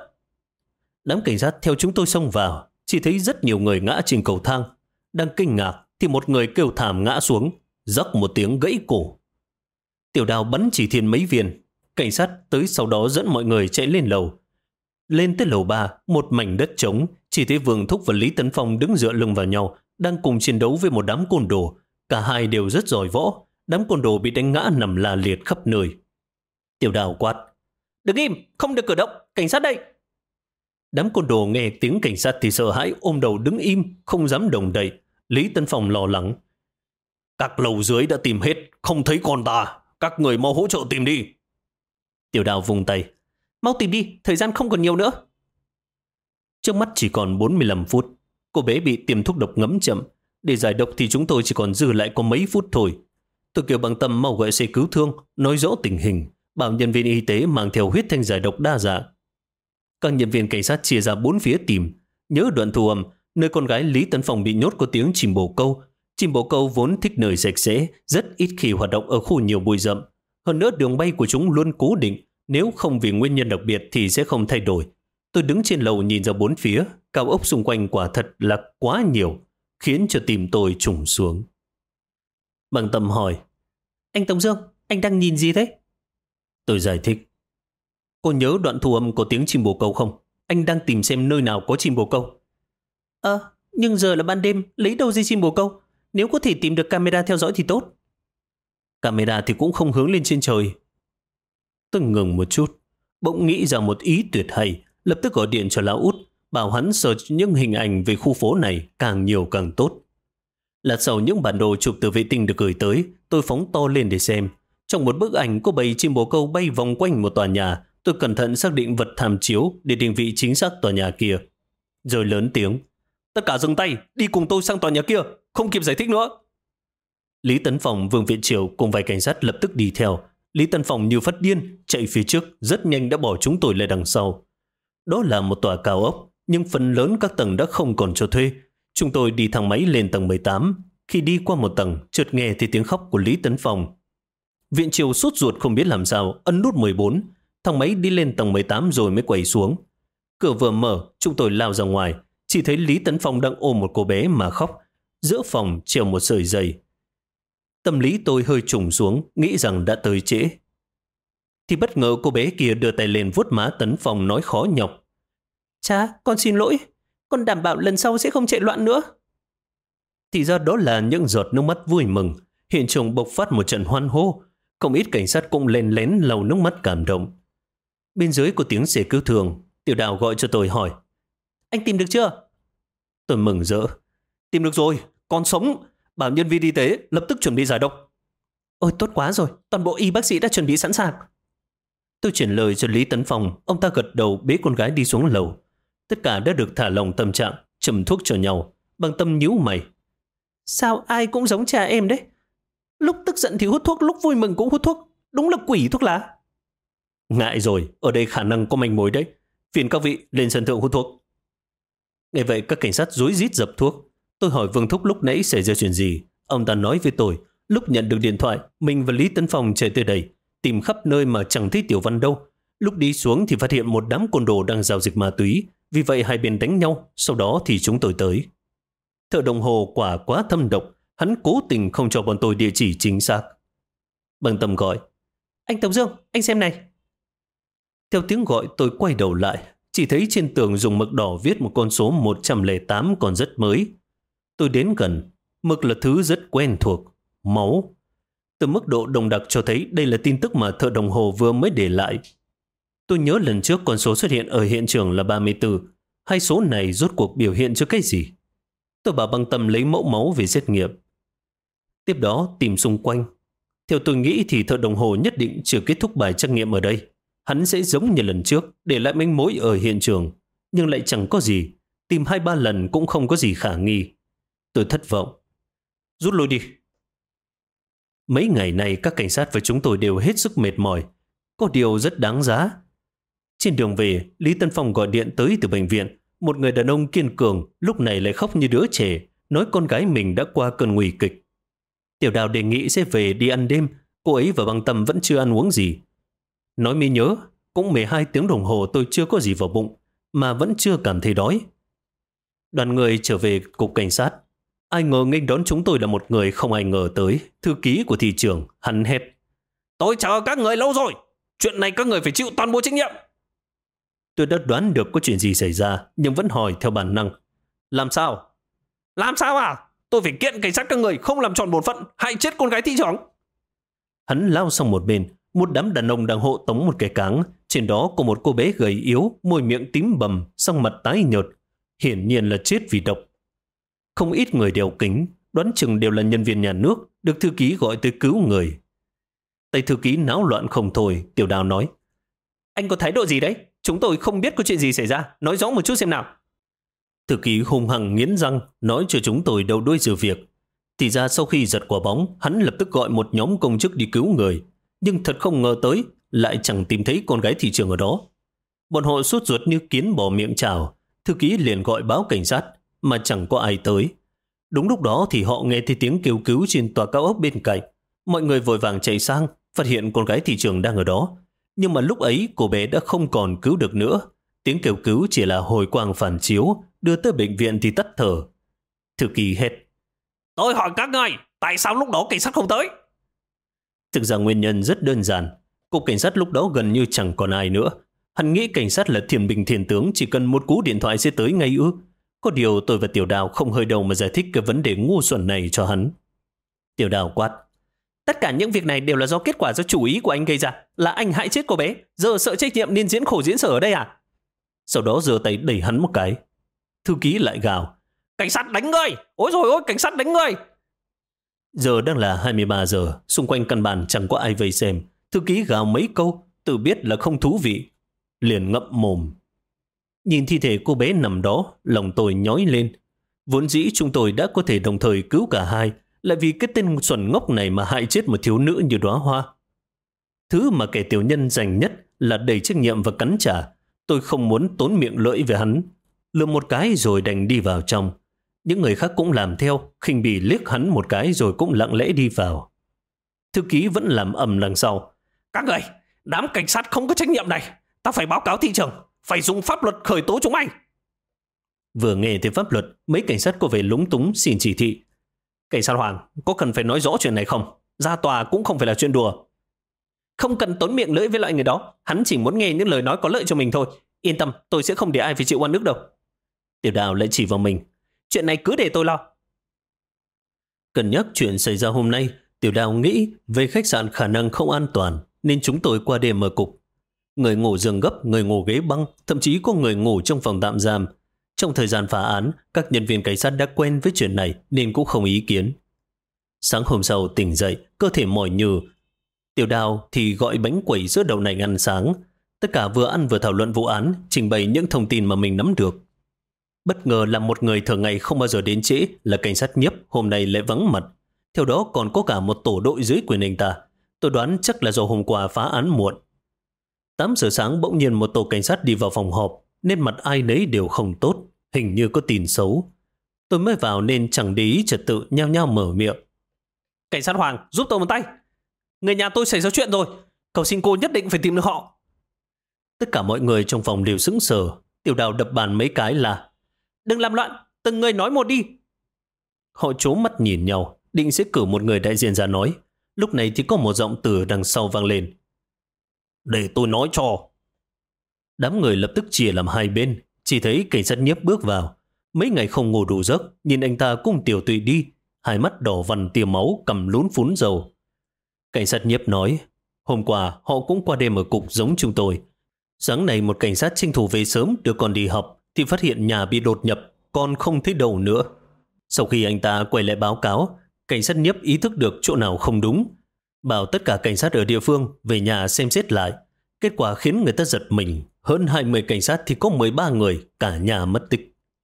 Đám cảnh sát theo chúng tôi xông vào, chỉ thấy rất nhiều người ngã trên cầu thang. Đang kinh ngạc thì một người kêu thảm ngã xuống, rắc một tiếng gãy cổ. Tiểu Đào bắn chỉ thiên mấy viên. Cảnh sát tới sau đó dẫn mọi người chạy lên lầu. Lên tới lầu 3, một mảnh đất trống, chỉ thấy Vương Thúc và Lý Tấn Phong đứng dựa lưng vào nhau, đang cùng chiến đấu với một đám côn đồ. Cả hai đều rất giỏi võ, đám côn đồ bị đánh ngã nằm la liệt khắp nơi. Tiểu Đào quát: Đừng im, không được cử động, cảnh sát đây. Đám côn đồ nghe tiếng cảnh sát thì sợ hãi ôm đầu đứng im, không dám động đậy. Lý Tấn Phong lo lắng: Các lầu dưới đã tìm hết, không thấy con ta, các người mau hỗ trợ tìm đi. Tiểu Đào vùng tay: Mau tìm đi, thời gian không còn nhiều nữa. Trước mắt chỉ còn 45 phút. Cô bé bị tiêm thuốc độc ngấm chậm. Để giải độc thì chúng tôi chỉ còn dư lại có mấy phút thôi. Tôi kêu Bằng Tâm mau gọi xe cứu thương, nói rõ tình hình, bảo nhân viên y tế mang theo huyết thanh giải độc đa dạng. Các nhân viên cảnh sát chia ra 4 phía tìm. Nhớ đoạn thu âm, nơi con gái Lý Tấn Phong bị nhốt có tiếng chim bồ câu. Chim bồ câu vốn thích nơi sạch sẽ, rất ít khi hoạt động ở khu nhiều bụi rậm. Hơn nữa đường bay của chúng luôn cố định, nếu không vì nguyên nhân đặc biệt thì sẽ không thay đổi. Tôi đứng trên lầu nhìn ra 4 phía, cao ốc xung quanh quả thật là quá nhiều, khiến cho tim tôi trùng xuống. Bằng Tâm hỏi: Anh Tống Dương, anh đang nhìn gì thế? Tôi giải thích: Cô nhớ đoạn thu âm có tiếng chim bồ câu không? Anh đang tìm xem nơi nào có chim bồ câu. Nhưng giờ là ban đêm, lấy đâu ra chim bồ câu? Nếu có thể tìm được camera theo dõi thì tốt. Camera thì cũng không hướng lên trên trời. Tôi ngừng một chút, bỗng nghĩ ra một ý tuyệt hay, lập tức gọi điện cho lão Út, bảo hắn search những hình ảnh về khu phố này càng nhiều càng tốt. Lát sau những bản đồ chụp từ vệ tinh được gửi tới, tôi phóng to lên để xem. Trong một bức ảnh có bầy chim bồ câu bay vòng quanh một tòa nhà. Tôi cẩn thận xác định vật tham chiếu để định vị chính xác tòa nhà kia. Rồi lớn tiếng: Tất cả dừng tay, đi cùng tôi sang tòa nhà kia, không kịp giải thích nữa. Lý Tấn Phong, Vương Viện Triều cùng vài cảnh sát lập tức đi theo. Lý Tấn Phong như phát điên, chạy phía trước, rất nhanh đã bỏ chúng tôi lại đằng sau. Đó là một tòa cao ốc, nhưng phần lớn các tầng đã không còn cho thuê. Chúng tôi đi thang máy lên tầng 18. Khi đi qua một tầng, chợt nghe thấy tiếng khóc của Lý Tấn Phong. Viện Triều sốt ruột không biết làm sao, ấn nút 14. Thang máy đi lên tầng 18 rồi mới quay xuống. Cửa vừa mở, chúng tôi lao ra ngoài, chỉ thấy Lý Tấn Phong đang ôm một cô bé mà khóc. Giữa phòng treo một sợi dây. Tâm lý tôi hơi trùng xuống, nghĩ rằng đã tới trễ. Thì bất ngờ cô bé kia đưa tay lên vuốt má Tấn Phong nói khó nhọc: Cha, con xin lỗi, con đảm bảo lần sau sẽ không chạy loạn nữa. Thì ra đó là những giọt nước mắt vui mừng. Hiện trường bộc phát một trận hoan hô. Không ít cảnh sát cũng lén lén lau nước mắt cảm động. Bên dưới có tiếng xe cứu thương. Tiểu Đào gọi cho tôi hỏi: Anh tìm được chưa? Tôi mừng rỡ: Tìm được rồi, con sống. Bảo nhân viên y tế lập tức chuẩn bị giải độc. Ôi tốt quá rồi, toàn bộ y bác sĩ đã chuẩn bị sẵn sàng. Tôi chuyển lời cho Lý Tấn Phong. Ông ta gật đầu bế con gái đi xuống lầu. Tất cả đã được thả lỏng tâm trạng, châm thuốc cho nhau. Bằng Tâm nhíu mày: Sao ai cũng giống cha em đấy? Lúc tức giận thì hút thuốc, lúc vui mừng cũng hút thuốc. Đúng là quỷ thuốc lá. Ngại rồi, ở đây khả năng có manh mối đấy. Phiền các vị lên sân thượng hút thuốc. Nghe vậy các cảnh sát rối rít dập thuốc. Tôi hỏi Vương Thúc lúc nãy xảy ra chuyện gì. Ông ta nói với tôi, lúc nhận được điện thoại, mình và Lý Tấn Phong chạy tới đây, tìm khắp nơi mà chẳng thấy Tiểu Văn đâu. Lúc đi xuống thì phát hiện một đám côn đồ đang giao dịch ma túy. Vì vậy hai bên đánh nhau, sau đó thì chúng tôi tới. Thợ đồng hồ quả quá thâm độc, hắn cố tình không cho bọn tôi địa chỉ chính xác. Bằng Tâm gọi: Anh Tống Dương, anh xem này. Theo tiếng gọi tôi quay đầu lại, chỉ thấy trên tường dùng mực đỏ viết một con số 108 còn rất mới. Tôi đến gần, mực là thứ rất quen thuộc, máu. Từ mức độ đồng đặc cho thấy đây là tin tức mà thợ đồng hồ vừa mới để lại. Tôi nhớ lần trước con số xuất hiện ở hiện trường là 34. Hai số này rốt cuộc biểu hiện cho cái gì? Tôi bảo Bằng Tâm lấy mẫu máu về xét nghiệm. Tiếp đó tìm xung quanh. Theo tôi nghĩ thì thợ đồng hồ nhất định chưa kết thúc bài trắc nghiệm ở đây. Hắn sẽ giống như lần trước, để lại manh mối ở hiện trường. Nhưng lại chẳng có gì. Tìm 2-3 lần cũng không có gì khả nghi. Tôi thất vọng. Rút lui đi. Mấy ngày này các cảnh sát và chúng tôi đều hết sức mệt mỏi. Có điều rất đáng giá. Trên đường về, Lý Tân Phong gọi điện tới từ bệnh viện. Một người đàn ông kiên cường lúc này lại khóc như đứa trẻ, nói con gái mình đã qua cơn nguy kịch. Tiểu Đào đề nghị sẽ về đi ăn đêm. Cô ấy và Băng Tâm vẫn chưa ăn uống gì. Nói mới nhớ, cũng 12 tiếng đồng hồ tôi chưa có gì vào bụng, mà vẫn chưa cảm thấy đói. Đoàn người trở về cục cảnh sát. Ai ngờ nghênh đón chúng tôi là một người không ai ngờ tới, thư ký của thị trưởng. Hắn hét: tôi chờ các người lâu rồi, chuyện này các người phải chịu toàn bộ trách nhiệm. Tôi đã đoán được có chuyện gì xảy ra, nhưng vẫn hỏi theo bản năng: làm sao? Làm sao à? Tôi phải kiện cảnh sát các người không làm tròn bổn phận, hại chết con gái thị trưởng. Hắn lao sang một bên. Một đám đàn ông đang hộ tống một cái cáng. Trên đó có một cô bé gầy yếu, môi miệng tím bầm, sắc mặt tái nhợt, hiển nhiên là chết vì độc. Không ít người đeo kính, đoán chừng đều là nhân viên nhà nước, được thư ký gọi tới cứu người. Tay thư ký náo loạn không thôi. Tiểu Đào nói: anh có thái độ gì đấy? Chúng tôi không biết có chuyện gì xảy ra, nói rõ một chút xem nào. Thư ký hung hăng nghiến răng, nói cho chúng tôi đầu đuôi sự việc. Thì ra sau khi giật quả bóng, hắn lập tức gọi một nhóm công chức đi cứu người. Nhưng thật không ngờ tới, lại chẳng tìm thấy con gái thị trưởng ở đó. Bọn họ sốt ruột như kiến bỏ miệng chảo. Thư ký liền gọi báo cảnh sát, mà chẳng có ai tới. Đúng lúc đó thì họ nghe thấy tiếng kêu cứu trên tòa cao ốc bên cạnh. Mọi người vội vàng chạy sang, phát hiện con gái thị trưởng đang ở đó. Nhưng mà lúc ấy cô bé đã không còn cứu được nữa. Tiếng kêu cứu chỉ là hồi quang phản chiếu, đưa tới bệnh viện thì tắt thở. Thư ký hét: tôi hỏi các ngươi, tại sao lúc đó cảnh sát không tới? Thực ra nguyên nhân rất đơn giản. Cục cảnh sát lúc đó gần như chẳng còn ai nữa. Hắn nghĩ cảnh sát là thiên binh thiên tướng, chỉ cần một cú điện thoại sẽ tới ngay ư. Có điều tôi và Tiểu Đào không hơi đầu mà giải thích cái vấn đề ngu xuẩn này cho hắn. Tiểu Đào quát: tất cả những việc này đều là do kết quả do chủ ý của anh gây ra. Là anh hại chết cô bé, giờ sợ trách nhiệm nên diễn khổ diễn sở ở đây à? Sau đó giơ tay đẩy hắn một cái. Thư ký lại gào: cảnh sát đánh ngươi! Ôi dồi ôi, cảnh sát đánh ngươi! Giờ đang là 23 giờ, xung quanh căn bản chẳng có ai vây xem. Thư ký gào mấy câu, tự biết là không thú vị, liền ngậm mồm. Nhìn thi thể cô bé nằm đó, lòng tôi nhói lên. Vốn dĩ chúng tôi đã có thể đồng thời cứu cả hai, lại vì cái tên xuẩn ngốc này mà hại chết một thiếu nữ như đóa hoa. Thứ mà kẻ tiểu nhân dành nhất là đầy trách nhiệm và cắn trả. Tôi không muốn tốn miệng lưỡi về hắn. Lườm một cái rồi đành đi vào trong. Những người khác cũng làm theo, khinh bỉ liếc hắn một cái rồi cũng lặng lẽ đi vào. Thư ký vẫn làm ầm đằng sau: các người, đám cảnh sát không có trách nhiệm này, ta phải báo cáo thị trưởng, phải dùng pháp luật khởi tố chúng anh. Vừa nghe tới pháp luật, mấy cảnh sát có vẻ lúng túng xin chỉ thị. Cảnh sát Hoàng, có cần phải nói rõ chuyện này không? Ra tòa cũng không phải là chuyện đùa. Không cần tốn miệng lưỡi với loại người đó, hắn chỉ muốn nghe những lời nói có lợi cho mình thôi. Yên tâm, tôi sẽ không để ai phải chịu oan ức đâu. Tiểu Đào lại chỉ vào mình: chuyện này cứ để tôi lo. Cân nhắc chuyện xảy ra hôm nay, Tiểu Đào nghĩ về khách sạn khả năng không an toàn, nên chúng tôi qua đêm ở cục. Người ngủ giường gấp, người ngủ ghế băng, thậm chí có người ngủ trong phòng tạm giam. Trong thời gian phá án, các nhân viên cảnh sát đã quen với chuyện này nên cũng không ý kiến. Sáng hôm sau tỉnh dậy, cơ thể mỏi nhừ. Tiểu Đào thì gọi bánh quẩy sữa đậu nành ăn sáng. Tất cả vừa ăn vừa thảo luận vụ án, trình bày những thông tin mà mình nắm được. Bất ngờ là một người thường ngày không bao giờ đến trễ là cảnh sát Nhiếp hôm nay lại vắng mặt. Theo đó còn có cả một tổ đội dưới quyền anh ta. Tôi đoán chắc là do hôm qua phá án muộn. 8 giờ sáng bỗng nhiên một tổ cảnh sát đi vào phòng họp, nên mặt ai nấy đều không tốt, hình như có tin xấu. Tôi mới vào nên chẳng để ý trật tự, nhao nhao mở miệng: cảnh sát Hoàng, giúp tôi một tay. Người nhà tôi xảy ra chuyện rồi, cầu xin cô nhất định phải tìm được họ. Tất cả mọi người trong phòng đều sững sờ. Tiểu Đào đập bàn mấy cái là: đừng làm loạn, từng người nói một đi. Họ trố mắt nhìn nhau, định sẽ cử một người đại diện ra nói. Lúc này thì có một giọng từ đằng sau vang lên: để tôi nói cho. Đám người lập tức chia làm hai bên. Chỉ thấy cảnh sát Nhiếp bước vào. Mấy ngày không ngủ đủ giấc, nhìn anh ta cũng tiểu tụy đi, hai mắt đỏ vằn tia máu, cầm lún phún dầu. Cảnh sát Nhiếp nói: hôm qua họ cũng qua đêm ở cục giống chúng tôi. Sáng nay một cảnh sát tranh thủ về sớm đưa con đi học thì phát hiện nhà bị đột nhập, con không thấy đâu nữa. Sau khi anh ta quay lại báo cáo, cảnh sát Nhiếp ý thức được chỗ nào không đúng, bảo tất cả cảnh sát ở địa phương về nhà xem xét lại. Kết quả khiến người ta giật mình. Hơn 20 cảnh sát thì có 13 người, cả nhà mất tích.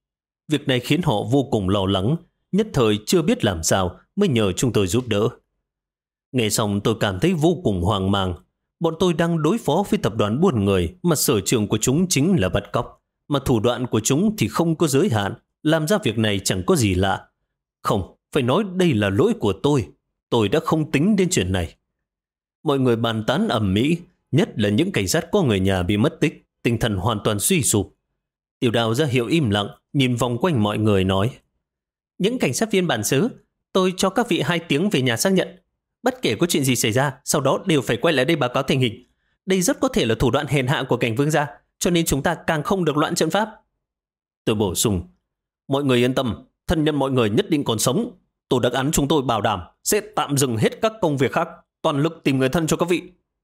Việc này khiến họ vô cùng lo lắng, nhất thời chưa biết làm sao mới nhờ chúng tôi giúp đỡ. Nghe xong tôi cảm thấy vô cùng hoang mang. Bọn tôi đang đối phó với tập đoàn buôn người mà sở trường của chúng chính là bắt cóc, mà thủ đoạn của chúng thì không có giới hạn, làm ra việc này chẳng có gì lạ. Không, phải nói đây là lỗi của tôi đã không tính đến chuyện này. Mọi người bàn tán ầm ĩ, nhất là những cảnh sát có người nhà bị mất tích, tinh thần hoàn toàn suy sụp. Tiểu Đào ra hiệu im lặng, nhìn vòng quanh mọi người nói: những cảnh sát viên bản xứ, tôi cho các vị 2 tiếng về nhà xác nhận. Bất kể có chuyện gì xảy ra, sau đó đều phải quay lại đây báo cáo tình hình. Đây rất có thể là thủ đoạn hèn hạ của cảnh vương gia, cho nên chúng ta càng không được loạn trận pháp. Tôi bổ sung: mọi người yên tâm, thân nhân mọi người nhất định còn sống. Tổ đặc án chúng tôi bảo đảm sẽ tạm dừng hết các công việc khác, toàn lực tìm người thân cho các vị.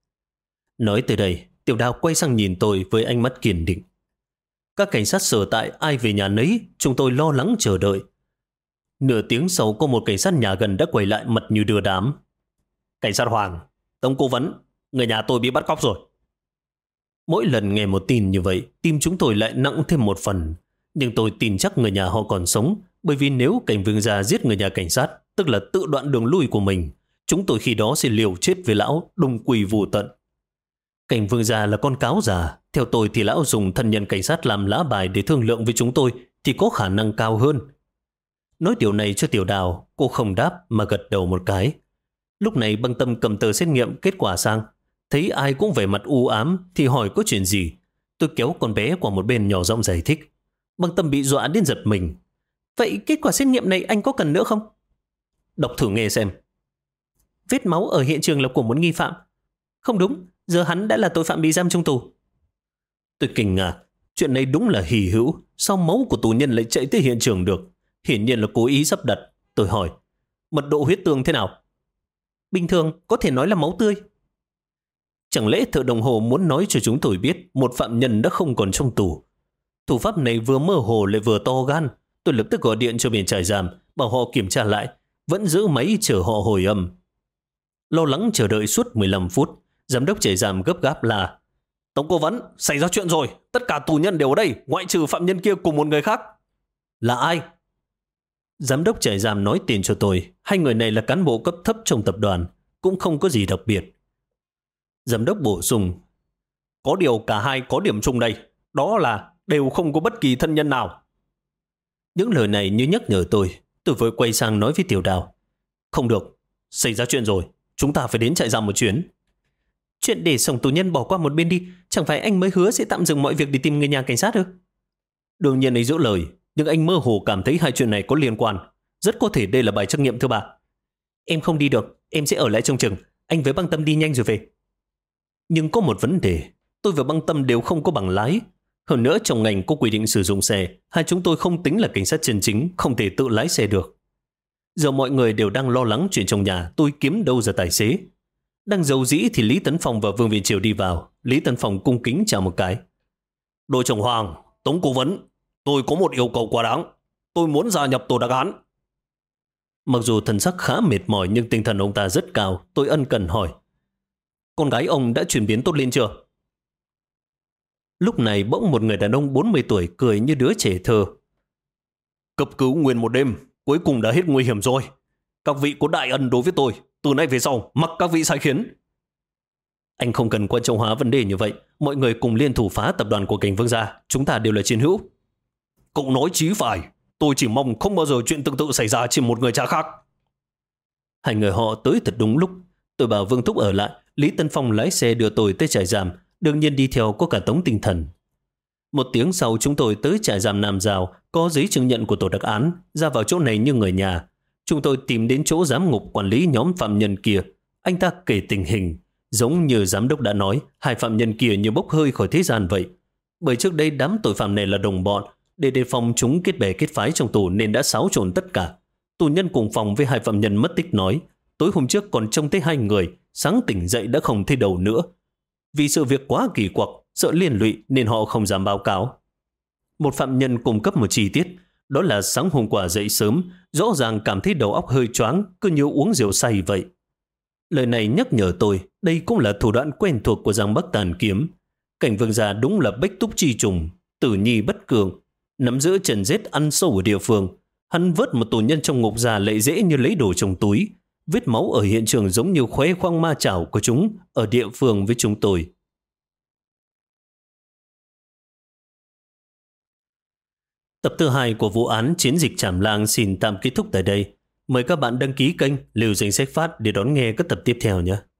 Nói tới đây, Tiểu Đào quay sang nhìn tôi với ánh mắt kiên định. Các cảnh sát sở tại ai về nhà nấy, chúng tôi lo lắng chờ đợi. Nửa tiếng sau có một cảnh sát nhà gần đã quay lại mặt như đưa đám. Cảnh sát Hoàng, Tống cố vấn, người nhà tôi bị bắt cóc rồi. Mỗi lần nghe một tin như vậy, tim chúng tôi lại nặng thêm một phần. Nhưng tôi tin chắc người nhà họ còn sống, bởi vì nếu cảnh vương gia giết người nhà cảnh sát, tức là tự đoạn đường lui của mình, chúng tôi khi đó sẽ liều chết với lão, đồng quỳ vô tận. Cảnh vương gia là con cáo già, theo tôi thì lão dùng thân nhân cảnh sát làm lá bài để thương lượng với chúng tôi thì có khả năng cao hơn. Nói điều này cho Tiểu Đào, cô không đáp mà gật đầu một cái. Lúc này Băng Tâm cầm tờ xét nghiệm kết quả sang, thấy ai cũng vẻ mặt u ám thì hỏi có chuyện gì. Tôi kéo con bé qua một bên nhỏ giọng giải thích. Băng Tâm bị dọa đến giật mình. Vậy kết quả xét nghiệm này anh có cần nữa không? Đọc thử nghe xem. Vết máu ở hiện trường là của một nghi phạm. Không đúng, giờ hắn đã là tội phạm bị giam trong tù. Tôi kinh ngạc, chuyện này đúng là hỉ hữu. Sao máu của tù nhân lại chạy tới hiện trường được? Hiển nhiên là cố ý sắp đặt. Tôi hỏi, mật độ huyết tương thế nào? Bình thường, có thể nói là máu tươi. Chẳng lẽ thợ đồng hồ muốn nói cho chúng tôi biết một phạm nhân đã không còn trong tù? Thủ pháp này vừa mơ hồ lại vừa to gan. Tôi lập tức gọi điện cho bên trại giam, bảo họ kiểm tra lại, vẫn giữ máy chờ họ hồi âm. Lo lắng chờ đợi suốt 15 phút, giám đốc trại giam gấp gáp là: Tống cố vấn, xảy ra chuyện rồi, tất cả tù nhân đều ở đây, ngoại trừ phạm nhân kia cùng một người khác. Là ai? Giám đốc trại giam nói tiền cho tôi. 2 người này là cán bộ cấp thấp trong tập đoàn, cũng không có gì đặc biệt. Giám đốc bổ sung: có điều cả hai có điểm chung đây, đó là đều không có bất kỳ thân nhân nào. Những lời này như nhắc nhở tôi vội quay sang nói với Tiểu Đào: không được, xảy ra chuyện rồi, chúng ta phải đến trại giam một chuyến. Chuyện để sống tù nhân bỏ qua một bên đi, chẳng phải anh mới hứa sẽ tạm dừng mọi việc để tìm người nhà cảnh sát ư? Đương nhiên ấy giữ lời, nhưng anh mơ hồ cảm thấy 2 chuyện này có liên quan. Rất có thể đây là bài trắc nghiệm thứ 3. Em không đi được, em sẽ ở lại trong trường. Anh với Băng Tâm đi nhanh rồi về. Nhưng có một vấn đề, tôi và Băng Tâm đều không có bằng lái. Hơn nữa trong ngành có quy định sử dụng xe, hai chúng tôi không tính là cảnh sát chân chính, không thể tự lái xe được. Giờ mọi người đều đang lo lắng chuyện trong nhà, tôi kiếm đâu ra tài xế. Đang dầu dĩ thì Lý Tấn Phong và Vương Viện Triều đi vào. Lý Tấn Phong cung kính chào một cái. Đội trưởng Hoàng, Tống cố vấn, tôi có một yêu cầu quá đáng. Tôi muốn gia nhập tổ đặc án. Mặc dù thần sắc khá mệt mỏi nhưng tinh thần ông ta rất cao. Tôi ân cần hỏi: con gái ông đã chuyển biến tốt lên chưa? Lúc này bỗng một người đàn ông 40 tuổi cười như đứa trẻ thơ. Cấp cứu nguyên một đêm, cuối cùng đã hết nguy hiểm rồi. Các vị có đại ân đối với tôi, từ nay về sau mặc các vị sai khiến. Anh không cần quan trọng hóa vấn đề như vậy. Mọi người cùng liên thủ phá tập đoàn của cảnh vương gia. Chúng ta đều là chiến hữu. Cậu nói chí phải. Tôi chỉ mong không bao giờ chuyện tương tự xảy ra trên một người cha khác. 2 người họ tới thật đúng lúc. Tôi bảo Vương Thúc ở lại. Lý Tân Phong lái xe đưa tôi tới trại giam. Đương nhiên đi theo có cả Tống Tinh Thần. 1 tiếng sau chúng tôi tới trại giam Nam Giao, có giấy chứng nhận của tổ đặc án, ra vào chỗ này như người nhà. Chúng tôi tìm đến chỗ giám ngục quản lý nhóm phạm nhân kia. Anh ta kể tình hình. Giống như giám đốc đã nói, 2 phạm nhân kia như bốc hơi khỏi thế gian vậy. Bởi trước đây đám tội phạm này là đồng bọn, để đề phòng chúng kết bè kết phái trong tù nên đã xáo trộn tất cả. Tù nhân cùng phòng với 2 phạm nhân mất tích nói, tối hôm trước còn trông thấy 2 người, sáng tỉnh dậy đã không thấy đầu nữa. Vì sự việc quá kỳ quặc, sợ liên lụy nên họ không dám báo cáo. Một phạm nhân cung cấp một chi tiết, đó là sáng hôm qua dậy sớm, rõ ràng cảm thấy đầu óc hơi choáng, cứ như uống rượu say vậy. Lời này nhắc nhở tôi, đây cũng là thủ đoạn quen thuộc của Giang Bắc Tàn Kiếm. Cảnh vương gia đúng là bách túc chi trùng, tử nhi bất cường. Nắm giữ trần giết ăn sâu ở địa phương. Hắn vớt một tù nhân trong ngục già lại dễ như lấy đồ trong túi. Vết máu ở hiện trường giống như khoe khoang ma chảo của chúng ở địa phương với chúng tôi. Tập thứ 2 của vụ án Chiến dịch Trảm Lang xin tạm kết thúc tại đây. Mời các bạn đăng ký kênh Lưu Danh Sách Phát để đón nghe các tập tiếp theo nhé.